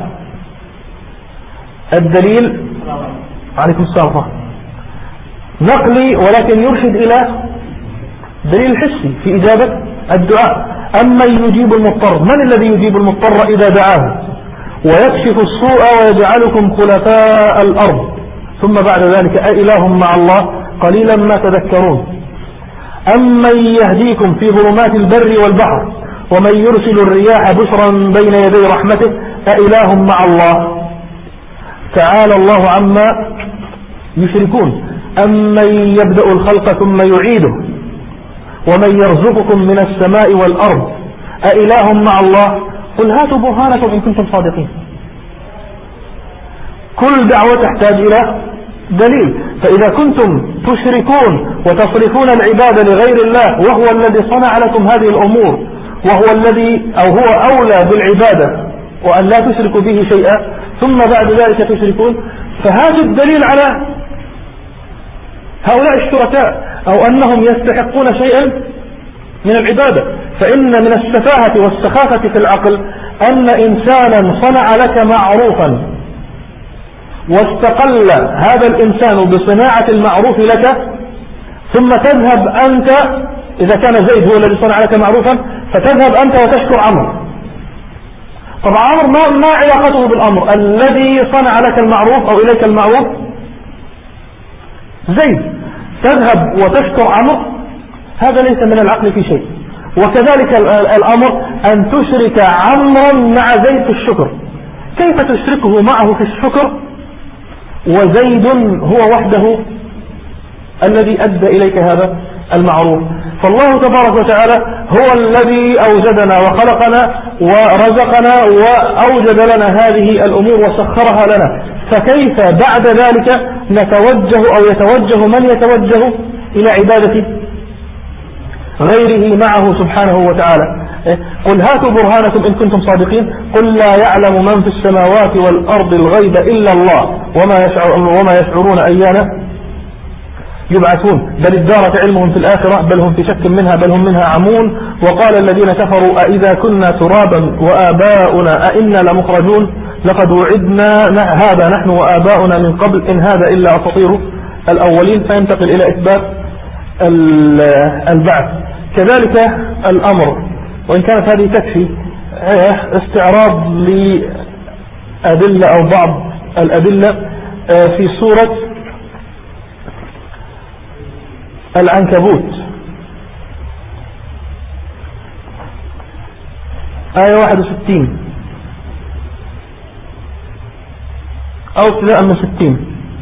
الدليل عليكم السلام نقلي، ولكن يرشد إلى دليل حسي في إجابة الدعاء. أمن يجيب المضطر، من الذي يجيب المضطر إذا دعاه ويكشف السوء ويجعلكم خلفاء الأرض. ثم بعد ذلك أإله مع الله قليلا ما تذكرون. أمن يهديكم في ظلمات البر والبحر ومن يرسل الرياح بشرا بين يدي رحمته أإله مع الله. تعالى الله عما يشركون. أمن يبدأ الخلق ثم يعيده ومن يرزقكم من السماء والأرض أإله مع الله. قل هاتوا برهانكم إن كنتم صادقين. كل دعوة تحتاج إلى دليل. فإذا كنتم تشركون وتصرفون العبادة لغير الله وهو الذي صنع لكم هذه الأمور وهو الذي أو هو أولى بالعبادة وأن لا تشركوا به شيئا ثم بعد ذلك تشركون، فهذا الدليل على هؤلاء الشركاء أو أنهم يستحقون شيئا من العبادة. فإن من السفاهة والسخافة في العقل أن إنسانا صنع لك معروفا واستقل هذا الإنسان بصناعة المعروف لك ثم تذهب أنت، إذا كان زيد هو الذي صنع لك معروفا، فتذهب أنت وتشكر عمرو. طبعا عمرو ما, ما علاقته بالأمر، الذي صنع لك المعروف أو إليك المعروف زيد، تذهب وتشكر عمرو، هذا ليس من العقل في شيء. وكذلك الأمر أن تشرك عمرا مع زيد في الشكر. كيف تشركه معه في الشكر وزيد هو وحده الذي أدى إليك هذا المعروف؟ فالله تبارك وتعالى هو الذي أوجدنا وخلقنا ورزقنا وأوجد لنا هذه الأمور وسخرها لنا، فكيف بعد ذلك نتوجه أو يتوجه من يتوجه إلى عبادة غيره معه سبحانه وتعالى؟ قل هاتوا برهانكم إن كنتم صادقين. قل لا يعلم من في السماوات والأرض الغيب إلا الله وما يشعر وما يشعرون أيان يبعثون بل ادارك علمهم في الآخرة بل هم في شك منها بل هم منها عمون. وقال الذين كفروا أئذا كنا ترابا وآباؤنا أئنا لمخرجون لقد وعدنا هذا نحن وآباؤنا من قبل إن هذا إلا أساطير الأولين. فينتقل إلى إثبات البعث. كذلك الأمر، وإن كانت هذه تكفي استعراض لأدلة أو بعض الأدلة في سورة العنكبوت آية واحد وستين أو ابتداء من ستين: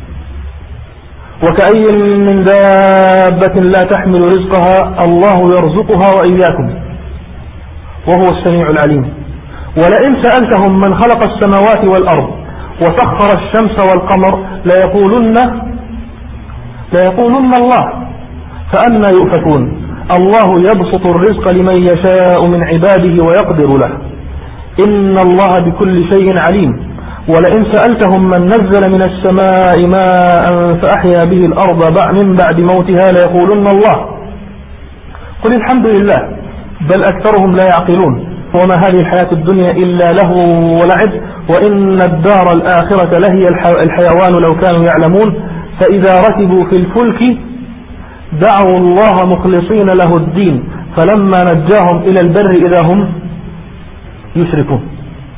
وكأي من دابة لا تحمل رزقها الله يرزقها وإياكم وهو السميع العليم. ولئن سألتهم من خلق السماوات والأرض وسخر الشمس والقمر ليقولن ليقولن الله فأنى يؤفكون. الله يبسط الرزق لمن يشاء من عباده ويقدر له إن الله بكل شيء عليم. ولئن سألتهم من نزل من السماء ماء فأحيا به الأرض من بعد موتها ليقولن الله قل الحمد لله بل أكثرهم لا يعقلون. وما هذه الحياة الدنيا إلا لهو ولعب وإن الدار الآخرة لهي الحيوان لو كانوا يعلمون. فإذا ركبوا في الفلك دعوا الله مخلصين له الدين فلما نجاهم إلى البر إذا هم يشركون.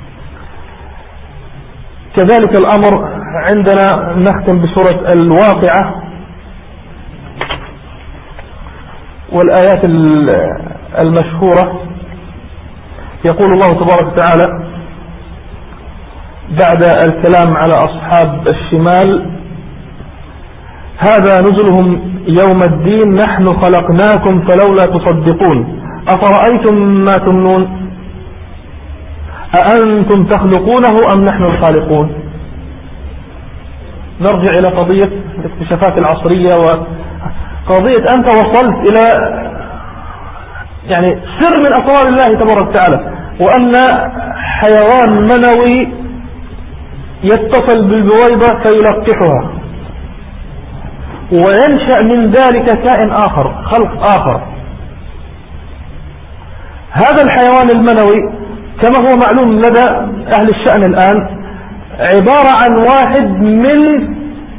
كذلك الأمر عندنا نختم بسورة الواقعة والآيات المشهورة. يقول الله تبارك وتعالى بعد الكلام على أصحاب الشمال: هذا نزلهم يوم الدين نحن خلقناكم فلولا تصدقون أفرأيتم ما تمنون أأنتم تخلقونه أم نحن الخالقون. نرجع إلى قضية الاكتشافات العصرية وقضية أنت وصلت إلى يعني سر من أسرار الله تبارك وتعالى، وأن حيوان منوي يتصل بالبويضة فيلقحها وينشأ من ذلك كائن آخر خلق آخر. هذا الحيوان المنوي كما هو معلوم لدى أهل الشأن الآن عبارة عن واحد من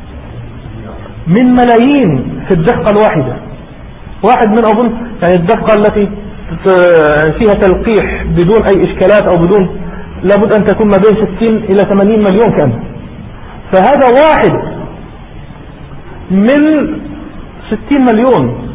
من ملايين في الدقة الواحدة. واحد من أظن يعني الدقة التي فيها تلقيح بدون أي إشكالات أو بدون لابد أن تكون ما بين ستين إلى ثمانين مليون كان. فهذا واحد من ستين مليون.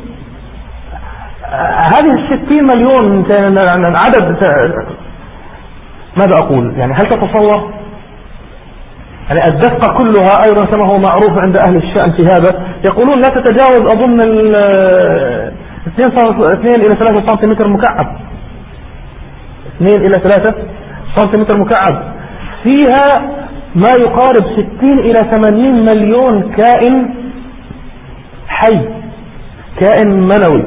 هذه الستين مليون عدد ماذا أقول يعني هل تتصور يعني الدقة كلها أيضا كما هو معروف عند أهل الشأن في هذا يقولون لا تتجاوز أظن اثنين إلى ثلاثة سنتيمتر مكعب اثنين إلى ثلاثة سنتيمتر مكعب. فيها ما يقارب ستين إلى ثمانين مليون كائن حي، كائن منوي.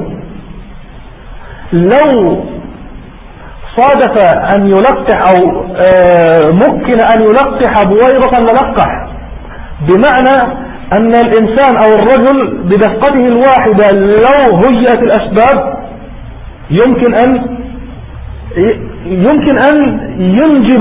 لو صادف أن يلقح أو ممكن أن يلقح بويضة للقح، بمعنى أن الإنسان أو الرجل بدفقته الواحدة لو هيئت الأسباب يمكن أن يمكن أن ينجب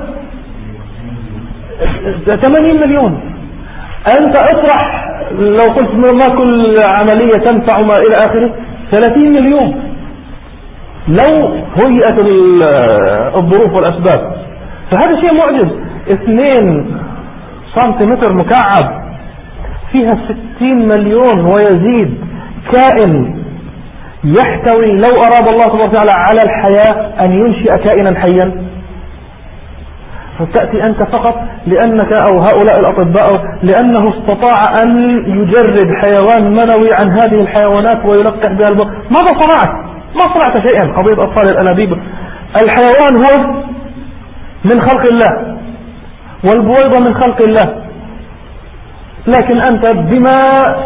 ثمانين مليون. أنت اطرح لو قلت ما كل عملية تنفع ما إلى آخره، ثلاثين مليون لو هيئت الظروف والأسباب. فهذا شيء معجز. اثنين سنتيمتر مكعب فيها ستين مليون ويزيد كائن يحتوي، لو أراد الله سبحانه وتعالى على الحياة أن ينشئ كائنا حيا، فتأتي أنت فقط لأنك أو هؤلاء الأطباء لأنه استطاع أن يجرد حيوان منوي عن هذه الحيوانات ويلقح بها البر. ماذا صنعت؟ ما صنعت شيئا. قضية أطفال الأنابيب، الحيوان هو من خلق الله والبويضة من خلق الله، لكن أنت بما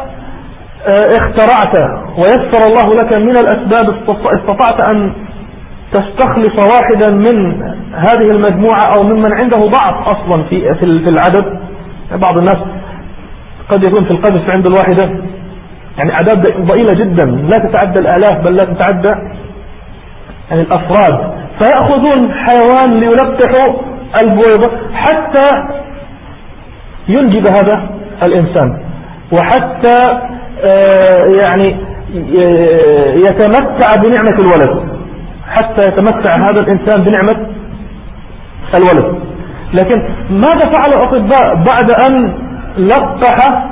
اخترعت ويسر الله لك من الأسباب استطعت أن تستخلص واحدا من هذه المجموعة أو ممن عنده ضعف أصلا في في العدد. بعض الناس قد يكون في القذف عند الواحدة يعني أعداد ضئيلة جدا لا تتعدى الآلاف بل لا تتعدى يعني الأفراد، فيأخذون حيوان ليلقحوا البويضة حتى ينجب هذا الإنسان، وحتى يعني يتمتع بنعمة الولد، حتى يتمتع هذا الإنسان بنعمة الولد. لكن ماذا فعل الأطباء بعد أن لقح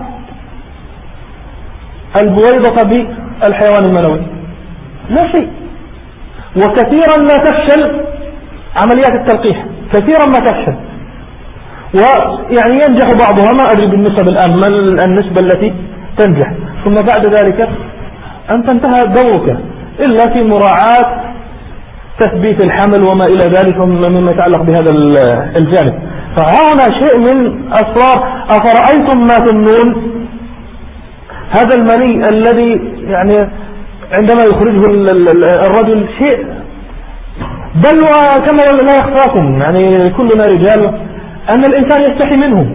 البويضة بالحيوان المنوي؟ لا شيء. وكثيرا ما تفشل عمليات التلقيح، كثيرا ما تفشل، ويعني ينجح بعضها، ما أدري بالنسبة الآن ما النسبة التي تنجح، ثم بعد ذلك أنت انتهى دورك إلا في مراعاة تثبيت الحمل وما إلى ذلك مما يتعلق بهذا الجانب. فهنا شيء من أسرار. أفرأيتم ما تمنون، هذا المني الذي يعني عندما يخرجه الرجل شيء، بل وكما لا يخفاكم يعني كلنا رجال أن الإنسان يستحي منه.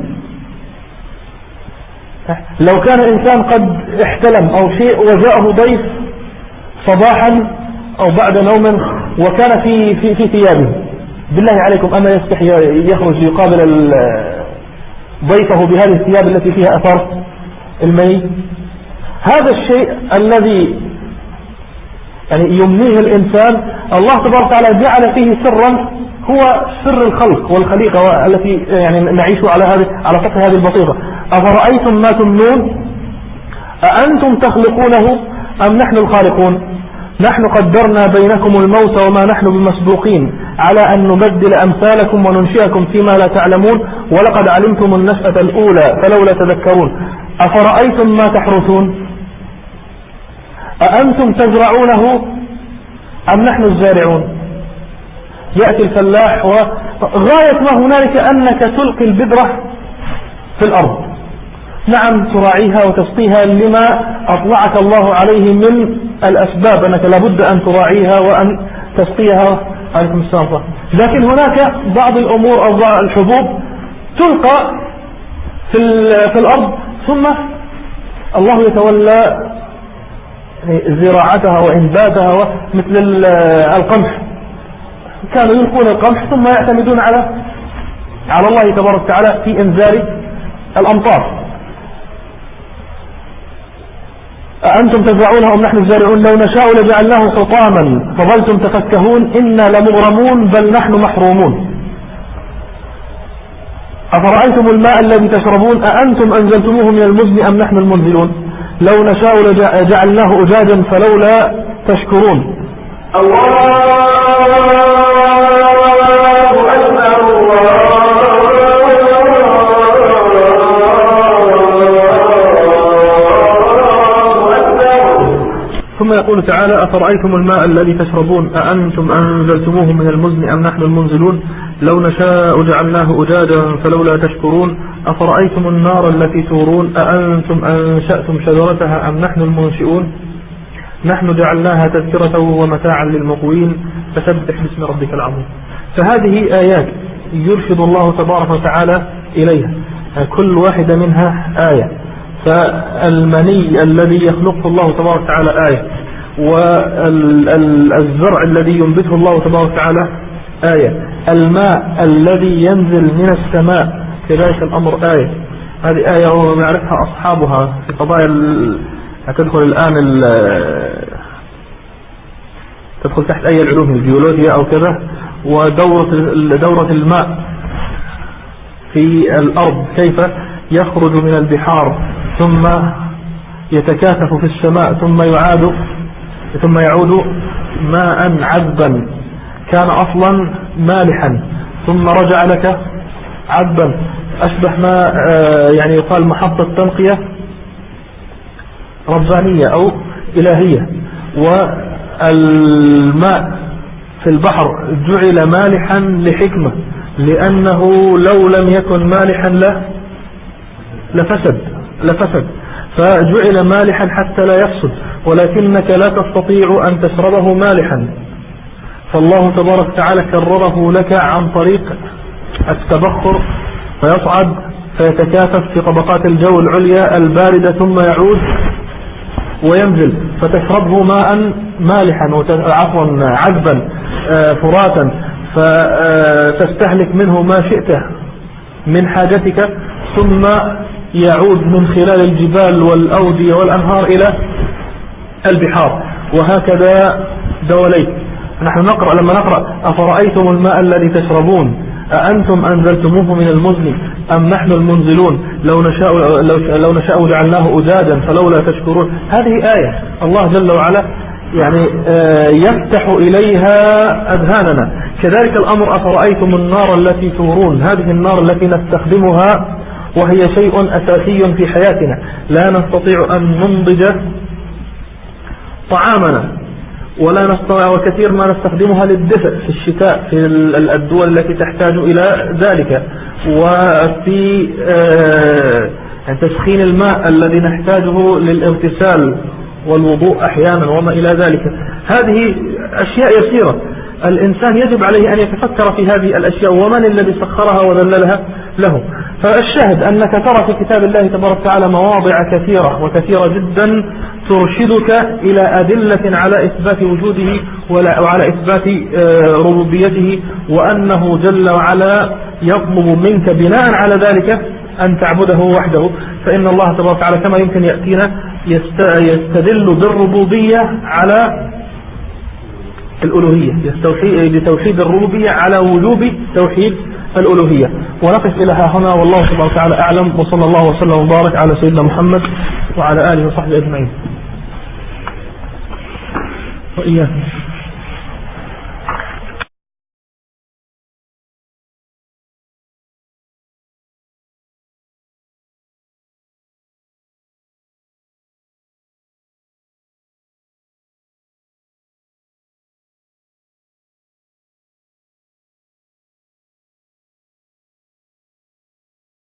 لو كان الإنسان قد احتلم أو شيء وجاءه ضيف صباحا أو بعد نوم وكان في في في ثيابه، بالله عليكم أما يستحي يخرج يقابل ضيفه بهذه الثياب التي فيها أثر المني؟ هذا الشيء الذي يعني يمنيه الإنسان الله تبارك وتعالى جعل فيه سرا، هو سر الخلق والخليقة التي يعني نعيش على هذه على سطح هذه البسيطة. أفرأيتم ما تمنون أأنتم تخلقونه أم نحن الخالقون؟ نحن قدرنا بينكم الموت وما نحن بمسبوقين على أن نبدل أمثالكم وننشئكم فيما لا تعلمون ولقد علمتم النشأة الأولى فلولا تذكرون. أفرأيتم ما تحرثون أأنتم تزرعونه أم نحن الزارعون؟ يأتي الفلاح وغاية ما هنالك أنك تلقي البذرة في الأرض، نعم تراعيها وتسقيها لما أطلعك الله عليه من الأسباب، أنك لابد أن تراعيها وأن تسقيها. عليكم السلام. لكن هناك بعض الأمور أو الحبوب تلقى في في الأرض ثم الله يتولى زراعتها وإنباتها، مثل القمح كانوا يلقون القمح ثم يعتمدون على على الله تبارك وتعالى في إنزال الأمطار. أأنتم تزرعونها أم نحن الزارعون لو نشاء لجعلناه حطاما فظلتم تفكهون إنا لمغرمون بل نحن محرومون. أفرأيتم الماء الذي تشربون أأنتم أنزلتموه من المزن أم نحن المنزلون لو نشاء لجعلناه أجاجا فلولا تشكرون. الله أكبر الله. ثم يقول تعالى أفرأيتم الماء الذي تشربون أأنتم أنزلتموه من المزن أم نحن المنزلون لو نشاء جعلناه أجاجا فلولا تشكرون أفرأيتم النار التي تورون أأنتم أنشأتم شجرتها أم نحن المنشئون نحن جعلناها تذكرة ومتاعا للمقوين فسبح باسم ربك العظيم. فهذه آيات يرشد الله تبارك وتعالى إليها، كل واحدة منها آية. فالمني الذي يخلقه الله تبارك وتعالى آية، والزرع الذي ينبته الله تبارك وتعالى آية، الماء الذي ينزل من السماء كذلك الأمر آية. هذه آية ويعرفها أصحابها في قضايا ال... هتدخل الآن تدخل تحت أي العلوم البيولوجيا أو كذا. ودورة دورة الماء في الأرض كيف يخرج من البحار ثم يتكاثف في السماء ثم يعاد ثم يعود ماء عذبا كان أصلا مالحا ثم رجع لك عذبا، أشبه ما يعني يقال محطة تنقية ربانية أو إلهية. والماء في البحر جعل مالحا لحكمة، لأنه لو لم يكن مالحا له لفسد لفسد فجعل مالحا حتى لا يفسد، ولكنك لا تستطيع أن تشربه مالحا، فالله تبارك وتعالى كرره لك عن طريق التبخر فيصعد فيتكاثف في طبقات الجو العليا الباردة ثم يعود وينزل فتشربه ماء مالحا عفوا عذبا فراتا فتستهلك منه ما شئت من حاجتك، ثم يعود من خلال الجبال والأودية والأنهار إلى البحار، وهكذا دواليك. نحن نقرأ لما نقرأ أفرأيتم الماء الذي تشربون أأنتم أنزلتموه من المزن أم نحن المنزلون لو نشاء, لو, لو نشاء جعلناه أجاجا فلولا تشكرون. هذه آية الله جل وعلا يعني يفتح إليها أذهاننا. كذلك الأمر أفرأيتم النار التي تورون، هذه النار التي نستخدمها وهي شيء أساسي في حياتنا، لا نستطيع أن ننضج طعامنا ولا نستطيع، وكثير ما نستخدمها للدفء في الشتاء في الدول التي تحتاج إلى ذلك، وفي تسخين الماء الذي نحتاجه للاغتسال والوضوء أحيانا وما إلى ذلك. هذه أشياء يسيرة الإنسان يجب عليه أن يتفكر في هذه الأشياء ومن الذي سخرها وذللها له. فالشاهد أنك ترى في كتاب الله تبارك وتعالى مواضع كثيرة وكثيرة جدا ترشدك إلى أدلة على إثبات وجوده وعلى إثبات ربوبيته، وأنه جل وعلا يطلب منك بناء على ذلك أن تعبده وحده. فإن الله تبارك وتعالى كما يمكن يأتينا يستدل بالربوبية على الألوهية، بتوحيد الربوبية على وجوب توحيد الألوهية. ونقف إلى هنا والله سبحانه وتعالى أعلم، وصلى الله وسلم وبارك على سيدنا محمد وعلى آله وصحبه أجمعين وإياكم.